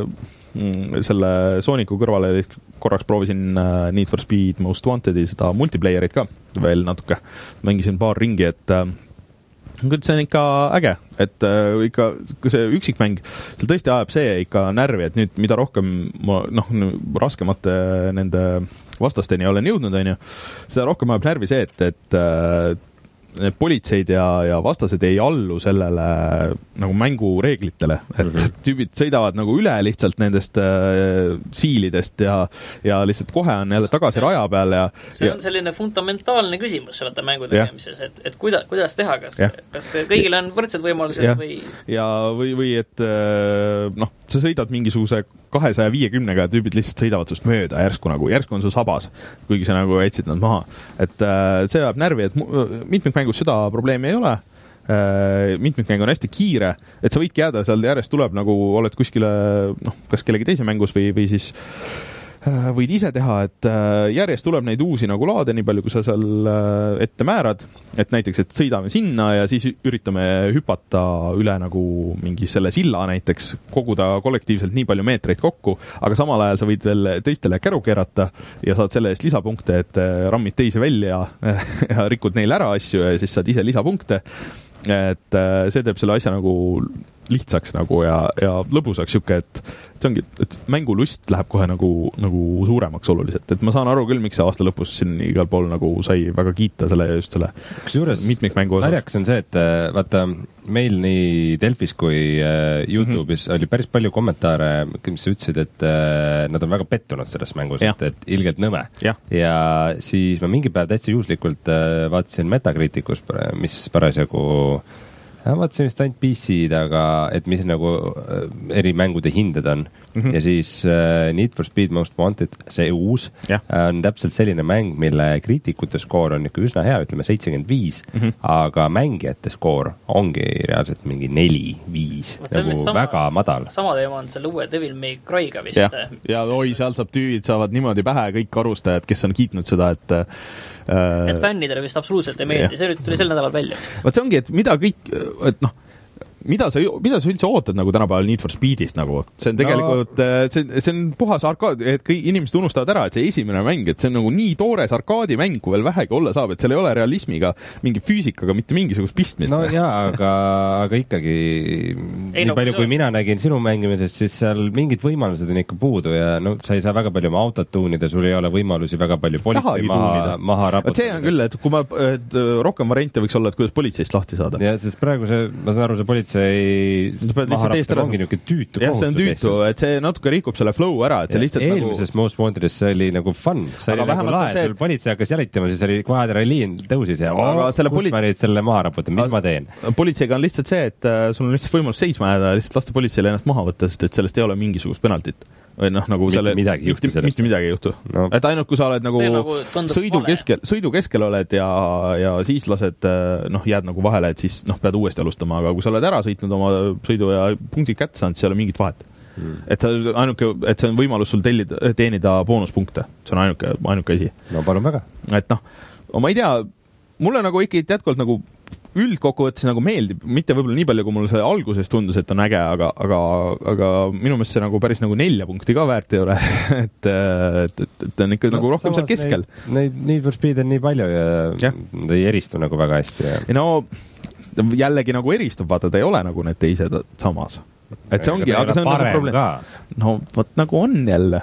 selle Sooniku kõrvale korraks proovisin äh, Need for Speed Most Wanted'i seda multiplayerit ka veel natuke. Mängisin paar ringi, et äh, see on ikka äge, et äh, ikka see üksikmäng, seal tõesti ajab see ikka närvi, et nüüd mida rohkem ma, noh, raskemate nende vastasteni olen jõudnud, on ju, seda rohkem ajab närvi see, et, et äh, need politseid ja, ja vastased ei allu sellele nagu mängureeglitele, et mm -hmm. tüübid sõidavad nagu üle lihtsalt nendest äh, siilidest ja, ja lihtsalt kohe on jälle tagasi raja peal ja see ja, on selline fundamentaalne küsimus vaata mängu tegemises, et, et kuida, kuidas teha, kas, kas kõigil on võrdsed võimalused ja, või ja või, või et äh, noh, sa sõidad mingisuguse kahesaja viiekümnega ja tüübid lihtsalt sõidavad sust mööda järsku nagu, järsku on sul sabas, kuigi sa nagu jätsid nad maha. Et äh, see ajab närvi, et mitmikmängus seda probleemi ei ole. Äh, mitmikmäng on hästi kiire, et sa võidki jääda seal järjest tuleb nagu oled kuskile, noh, kas kellegi teise mängus või, või siis äh, võid ise teha, et äh, järjest tuleb neid uusi nagu laade, nii palju, kui sa seal äh, ette määrad, et näiteks, et sõidame sinna ja siis üritame hüpata üle nagu mingi selle silla näiteks, koguda kollektiivselt nii palju meetreid kokku, aga samal ajal sa võid veel teistele käru keerata ja saad selle eest lisapunkte, et rammid teisi välja ja rikud neile ära asju ja siis saad ise lisapunkte. Et see teeb selle asja nagu lihtsaks nagu ja, ja lõbusaks siuke, et see ongi, et mängulust läheb kohe nagu, nagu suuremaks oluliselt, et ma saan aru küll, miks see aasta lõpus siin igal pool nagu sai väga kiita selle just selle kusjuures mitmikmängu osas. Närjakas on see, et vaata meil nii Delfis kui YouTube'is mm -hmm. oli päris palju kommentaare, mis ütlesid, et nad on väga pettunud selles mängus, et, et ilgelt nõme. Ja. ja siis ma mingi päev täitsa juhuslikult vaatasin Metacriticus, mis parasjagu vaatasin vist ainult P C-d, aga et mis nagu eri mängude hinded on. Mm-hmm. Ja siis uh, Need for Speed Most Wanted, see uus, yeah. on täpselt selline mäng, mille kriitikute skoor on ikka üsna hea, ütleme seitsekümmend viis, mm-hmm. aga mängijate skoor ongi reaalselt mingi neli viis, nagu sama, väga madal. Sama teema on selle uue Devil May Cry'ga vist. Ja, ja oi, seal saab tüüd, saavad niimoodi pähe kõik arustajad, kes on kiitnud seda, et äh, et fännidele vist absoluutselt ei meeldi, see tuli sel nädalal välja. Vaat see ongi, et mida kõik, et noh, mida sa, mida sa üldse ootad nagu tänapäeval Need for Speedist nagu? See on tegelikult, no. see, see on puhas arkaad, et kõik inimesed unustavad ära, et see esimene mäng, et see on nagu nii toores arkaadimäng, kui veel vähegi olla saab, et seal ei ole realismiga, mingi füüsikaga mitte mingisugust pistmist. No jaa, aga, aga ikkagi ei, nii no, palju, kui mina nägin sinu mängimisest, siis seal mingid võimalused on ikka puudu ja no sa ei saa väga palju oma autot tuunida, sul ei ole võimalusi väga palju politsei maha, maha raputada. See on küll, et kui ma, et rohkem variante võiks olla, et kuidas politseist lahti saada. Ja, sest praegu see, ma saan aru, see politsei maha raptab ongi niuke tüütu kohustus. jah, see on tüütu, et see natuke rikub selle flow ära, et see lihtsalt ja, eelmises nagu... Most Wanted'is see oli nagu fun, see aga oli nagu lahe, see... sul politsei hakkas jälitama, siis oli kohe adrenaliin tõusis ja aga selle kus poli... ma nüüd selle maha raputan, mis aga... ma teen? Politseiga on lihtsalt see, et uh, sul on lihtsalt võimalus seisma jääda ja lihtsalt lasta politseile ennast maha võtta, sest et sellest ei ole mingisugust penaltit. Või noh, nagu mitte selle... midagi ei juhtu sellest. Mitte midagi ei juhtu. No. Et ainult kui sa oled nagu, nagu sõidu keskel, sõidu keskel oled ja, ja siis lased, noh, jääd nagu vahele, et siis noh, pead uuesti alustama, aga kui sa oled ära sõitnud oma sõidu ja punktid kätte saanud, siis ei ole mingit vahet. Hmm. Et, sa, ainuke, et see on võimalus sul tellida, teenida boonuspunkte. See on ainuke, ainuke asi. No palun väga. Et noh, ma ei tea, mulle nagu ikka jätkuvalt nagu üldkokkuvõttes nagu meeldib, mitte võib-olla nii palju, kui mulle see alguses tundus, et on äge, aga, aga, aga minu meelest see nagu päris nagu nelja punkti ka väärt ei ole, et, et, et, et on ikka no, nagu rohkem seal keskel. Neid, neid Need for Speed on nii palju ja, ja. Nad ei eristu nagu väga hästi. Ja. Ja no jällegi nagu eristub, vaata, ta ei ole nagu need teised samas. Et see ongi, aga see on nagu probleem. No, võt nagu on jälle.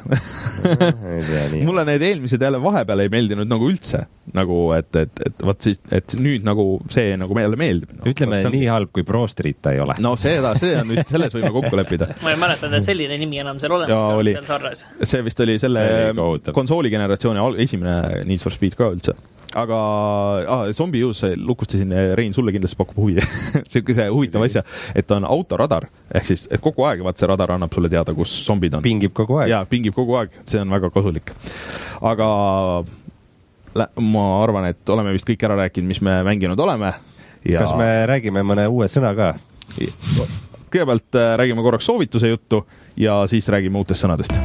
Mulle need eelmised jälle vahepeal ei meeldinud nagu üldse. Nagu, et, et, et, võt siis, et nüüd nagu see nagu meile meeldib. No, ütleme, on... nii halb kui Pro Street ta ei ole. No see, see on vist, selles võime kokku leppida. Ma ei mäletan, et selline nimi enam seal olemas ja, oli. Seal sarres. See vist oli selle konsooligeneratsiooni esimene Need for Speed ka üldse. aga ah, zombi juhus lukustasin, Rein, sulle kindlasti pakub huvi see huvitav asja, et on autoradar, ehk siis et kogu aeg vaat see radar annab sulle teada, kus zombid on. Pingib kogu aeg. Jaa, pingib kogu aeg, see on väga kasulik. Aga ma arvan, et oleme vist kõik ära rääkinud, mis me mänginud oleme. Ja... Kas me räägime mõne uue sõna ka? Kõigepealt räägime korraks soovituse juttu ja siis räägime uutest sõnadest.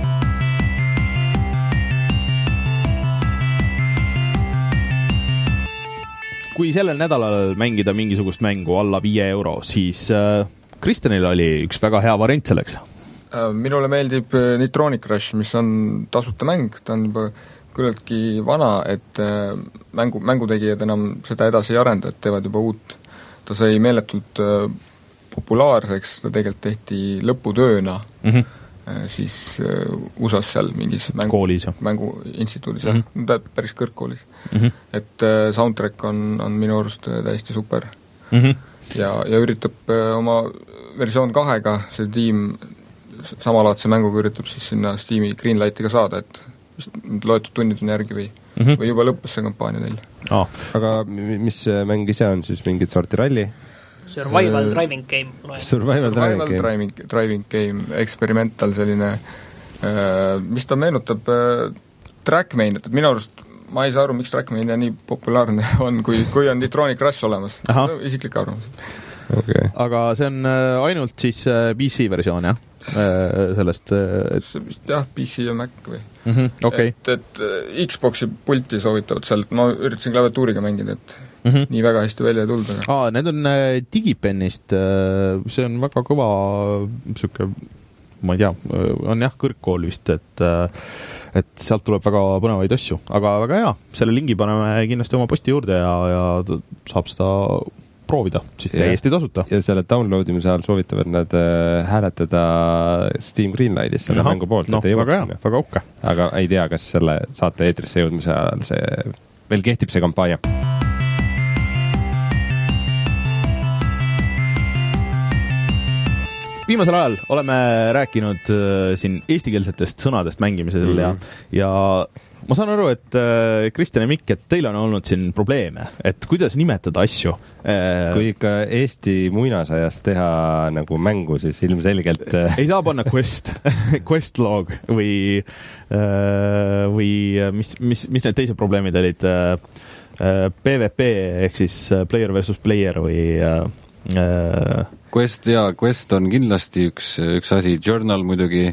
Kui sellel nädalal mängida mingisugust mängu alla viie euro, siis äh, Kristjanil oli üks väga hea variant selleks. Minule meeldib Nitronic Rush, mis on tasuta mäng, ta on juba küllaltki vana, et äh, mängu, mängutegijad enam seda edasi ei arenda, et teevad juba uut. Ta sai meeletult äh, populaarseks, ta tegelikult tehti lõputööna mm-hmm. äh, siis äh, U S A-s seal mingis mängu, koolis, mänguinstituudis, mm-hmm. jah, päris kõrgkoolis mm-hmm. et äh, soundtrack on, on minu arust täiesti super mm-hmm. ja, ja üritab äh, oma versioon kahega, see tiim samalaadse mänguga üritab siis sinna Steam'i Greenlightiga saada, et vist loetud tunnid on järgi või, mm-hmm. või juba lõppes see kampaania neil ah.. Aga mis mäng ise on siis, mingit sorti ralli? Survival uh, driving game. Survival, Survival driving, driving game, experimental selline uh, mis ta meenutab uh, Trackmane, et minu arust ma ei saa aru, miks Trackmane nii populaarne on, kui, kui on Nitronic Rush olemas. Isiklik arvamus. Okay. Aga see on ainult siis P C versioon, jah? Sellest et... see vist jah, P C ja Mac või mm-hmm, okay. et, et Xboxi pulti soovitavad sealt, ma üritasin klaviatuuriga mängida, et mm-hmm. nii väga hästi välja ei tulda. Aa, need on Digipennist, see on väga kõva siuke, ma ei tea, on jah kõrgkool vist, et et sealt tuleb väga põnevaid asju, aga väga hea, selle lingi paneme kindlasti oma posti juurde ja, ja saab seda proovida, siis täiesti tasuta. Ja selle downloadimise ajal soovitavad nad äh, hääletada Steam Greenlightis selle Aha, mängu poolt, no, et ei väga hea, väga uhke. Aga ei tea, kas selle saate eetrisse jõudmise ajal see veel kehtib see kampaania. Viimasel ajal oleme rääkinud äh, siin eestikeelsetest sõnadest mängimisel mm-hmm. ja, ja ma saan aru, et äh, Kristjan ja Mikk, et teil on olnud siin probleeme, et kuidas nimetada asju. Kui ikka Eesti muinasajast teha nagu mängu, siis ilmselgelt äh... ei saa panna quest, quest log või äh, või mis, mis, mis need teised probleemid olid äh, P V P ehk siis player versus player või äh, Quest ja Quest on kindlasti üks, üks asi, Journal muidugi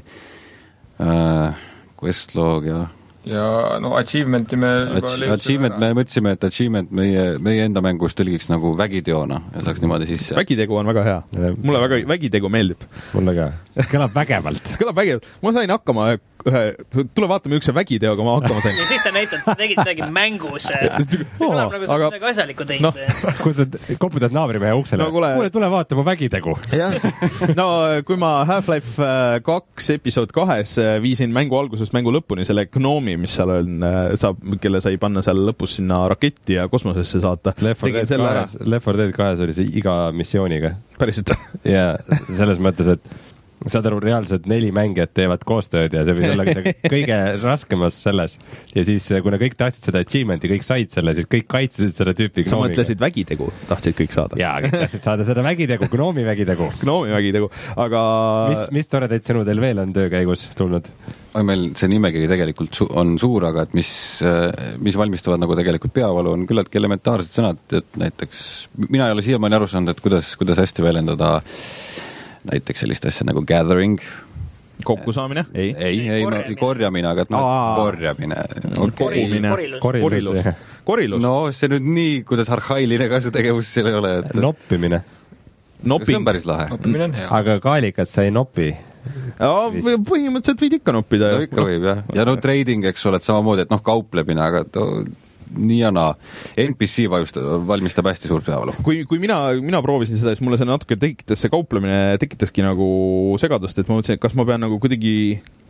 äh, Quest log ja ja no achievementi me Ach- achievement me mõtlesime, et achievement meie, meie enda mängus tõlgiks nagu vägiteona ja saaks niimoodi sisse. Vägitegu on väga hea. Mulle väga vägitegu meeldib. Mulle ka. Kõlab vägevalt. Kõlab vägevalt. Ma sain hakkama ühe, tule vaatame üks vägiteoga ma hakkama sain. Ja siis sa näitad, sa tegid midagi mängus. See kõlab nagu sa midagi asjalikku teinud. No, kui sa koputad naabrimehe uksele, no, kuule, kuule, tule vaata mu vägitegu. No, kui ma Half-Life kaks episood kahes viisin mängu algusest mängu lõpuni selle Gnomi, mis seal on, saab, kelle sai panna seal lõpus sinna raketti ja kosmosesse saata. Left four Dead kahes oli see iga missiooniga. Päriselt? Ja selles mõttes, et saad aru, reaalselt neli mängijat teevad koostööd ja see võis olla kõige raskemas selles. Ja siis, kuna kõik tahtsid seda achievementi, kõik said selle, siis kõik kaitsesid seda tüüpi Gnomiga. Sa mõtlesid vägitegu, tahtsid kõik saada? Jaa, kõik tahtsid saada seda vägitegu, Gnomi vägitegu. Gnomi vägitegu, aga... Mis, mis toredaid sõnu teil veel on töö käigus tulnud? Meil see nimekiri tegelikult su- on suur, aga et mis, mis valmistavad nagu tegelikult peavalu, on küllaltki elementaarsed sõnad, et näiteks mina ei ole siiamaani aru saanud, et kuidas, kuidas hästi väljendada näiteks sellist asja nagu gathering. Kokkusaamine? Ei, ei, ei korjamine, korjamine aga et no, korjamine. Kogumine. Korilus. Korilus. No see nüüd nii, kuidas arhailine ka see tegevus seal ei ole. Et... Noppimine. Nopping. See on päris lahe. Noppimine on hea. Aga kaalikat sa ei nopi. Ja, põhimõtteliselt võid ikka noppida. No ikka võib, jah. Ja no trading, eks ole, et samamoodi, et noh, kauplemine, aga to... nii ja naa. N P C vajust, valmistab hästi suurt peavalu. Kui, kui mina, mina proovisin seda, siis mulle see natuke tekitas, see kauplemine tekitaski nagu segadust, et ma mõtlesin, et kas ma pean nagu kuidagi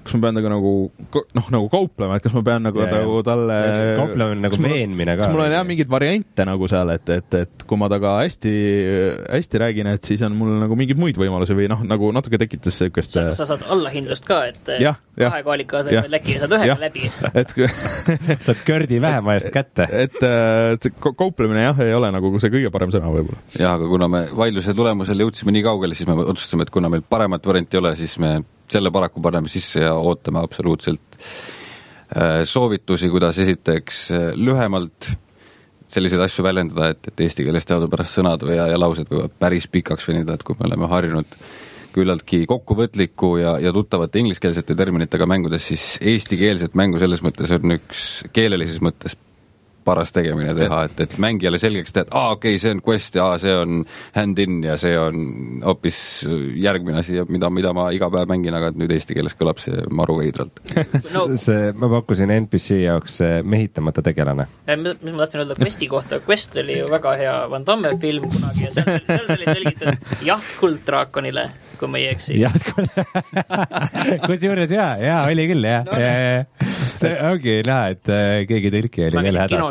kas ma pean nagu nagu noh, nagu kauplema, et kas ma pean nagu, ja, nagu talle kauplemine nagu veenmine ka. Kas mul on jah mingid variante nagu seal, et, et, et kui ma taga hästi, hästi räägin, et siis on mul nagu mingid muid võimalusi või noh, nagu natuke tekitas sellist... Sa, sa saad allahindlust ka, et ja, ja, kahe kaalika asemel äkki saad ühega läbi. Et saad kördi vähem ajast kätte. Et, et kauplemine jah, ei ole nagu see kõige parem sõna võib-olla. Ja, aga kuna me vaidluse tulemusel jõudsime nii kaugele, siis me otsustasime, et kuna meil paremat varianti ei ole, siis me selle paraku paneme sisse ja ootame absoluutselt soovitusi, kuidas esiteks lühemalt selliseid asju väljendada, et, et eesti keeles teadupärast sõnad või ja, ja laused võivad päris pikaks venida, et kui me oleme harjunud küllaltki kokkuvõtliku ja, ja tuttavate ingliskeelsete terminitega mängudes, siis eestikeelset mängu selles mõttes on üks keelelises mõttes paras tegemine teha, et, et mängijale selgeks teha, et aa, okei, okay, see on quest ja aa, see on hand in ja see on hoopis järgmine asi, mida, mida ma iga päev mängin, aga nüüd eesti keeles kõlab see maru veidralt. No, see, ma pakkusin N P C jaoks mehitamata tegelane. Mis ma tahtsin öelda Questi kohta, Quest oli ju väga hea Van Damme film kunagi ja seal, seal oli tõlgitud jaht kulddraakonile, kui ma ei eksi. Jaht kuld... kus juures jaa, jaa, oli küll, jah. No, ja, ja. See ongi näha, et keegi tõlki oli veel hädas.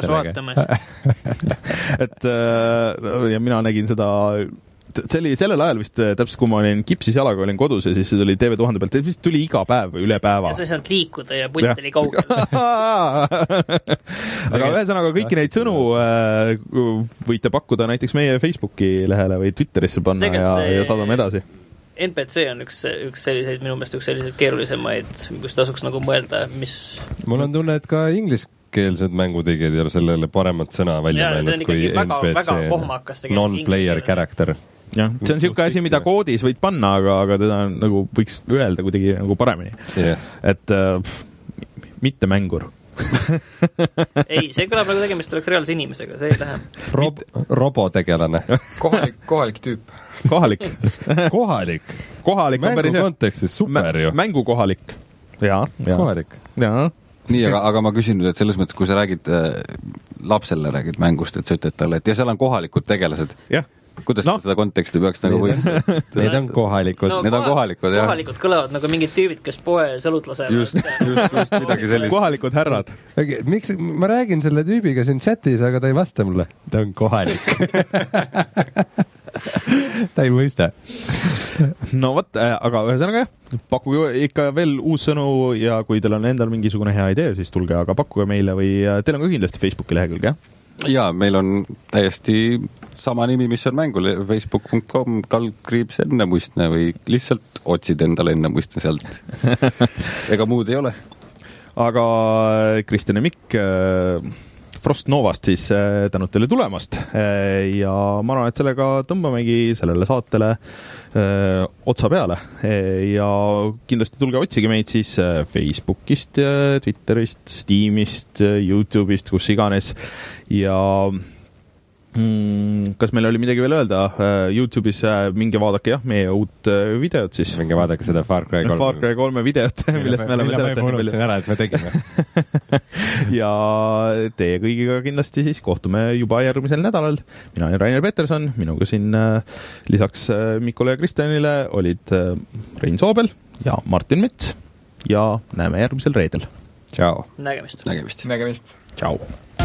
et ja mina nägin seda, see oli sellel ajal vist täpselt, kui ma olin kipsis jalaga, olin kodus ja siis see tuli T V tuhande pealt, vist tuli iga päev või üle päeva. Ja sa ei saanud liikuda ja pult oli kaugel. Aga ühesõnaga kõiki neid sõnu võite pakkuda näiteks meie Facebooki lehele või Twitterisse panna ja, see... ja saadame edasi. N P C on üks, üks selliseid, minu meelest üks selliseid keerulisemaid, kus tasuks nagu mõelda, mis... Mul on tunne, et ka ingliskeelsed mängutegijad ei ole sellele paremat sõna välja mõelnud kui väga, N P C, non-player character. Jah, see on niisugune asi, mida koodis võid panna, aga, aga teda nagu võiks öelda kuidagi nagu paremini. Yeah. Et äh, mitte mängur. ei, see kõlab nagu tegemist oleks reaalse inimesega, see ei lähe. Rob, robotegelane. kohalik, kohalik tüüp. Kohalik. kohalik. Kohalik on päris... Mängu kontekstis super ju. Mängu kohalik. Jaa, jaa. Kohalik. Jaa. Nii, aga, aga ma küsin nüüd, et selles mõttes, kui sa räägid äh, lapsele räägid mängust, et sa ütled talle, et ja seal on kohalikud tegelased. Jah. Kuidas no. seda konteksti peaks nagu võistama? Need on kohalikud. No, Need on kohalikud, jah. Kohalikud kõlavad nagu mingid tüübid, kes poe sõlut lasevad. Just, just, just midagi sellist. Kohalikud härrad. Miks ma räägin selle tüübiga siin chatis, aga ta ei vasta mulle? Ta on kohalik. ta ei mõista. No võt, aga ühesõnaga jah, pakkuge ikka veel uus sõnu ja kui teil on endal mingisugune hea idee, siis tulge, aga pakkuge meile või teil on ka kindlasti Facebooki lehekülg, jah? Jaa, meil on täiesti sama nimi, mis on mängul, facebook punkt com kaldkriips ennemuistne või lihtsalt otsid endale ennemuistne sealt. Ega muud ei ole. Aga Kristjan ja Mikk Frost Novast siis tänud teile tulemast ja ma arvan, et sellega tõmbamegi sellele saatele öö, otsa peale ja kindlasti tulge otsige meid siis Facebookist, Twitterist, Steamist, YouTube'ist, kus iganes ja mm, kas meil oli midagi veel öelda? YouTube'is minge vaadake jah, meie uut videot siis. Minge vaadake seda Far Cry kolme. Far Cry kolme videot, millest me oleme seletanud palju. Ära, et me tegime. ja teie kõigiga kindlasti siis kohtume juba järgmisel nädalal. Mina olen Rainer Peterson, minuga siin lisaks Mikole ja Kristjanile olid Rein Soobel ja Martin Mets ja näeme järgmisel reedel. Ciao. Nägemist. Nägemist. Nägemist. Ciao.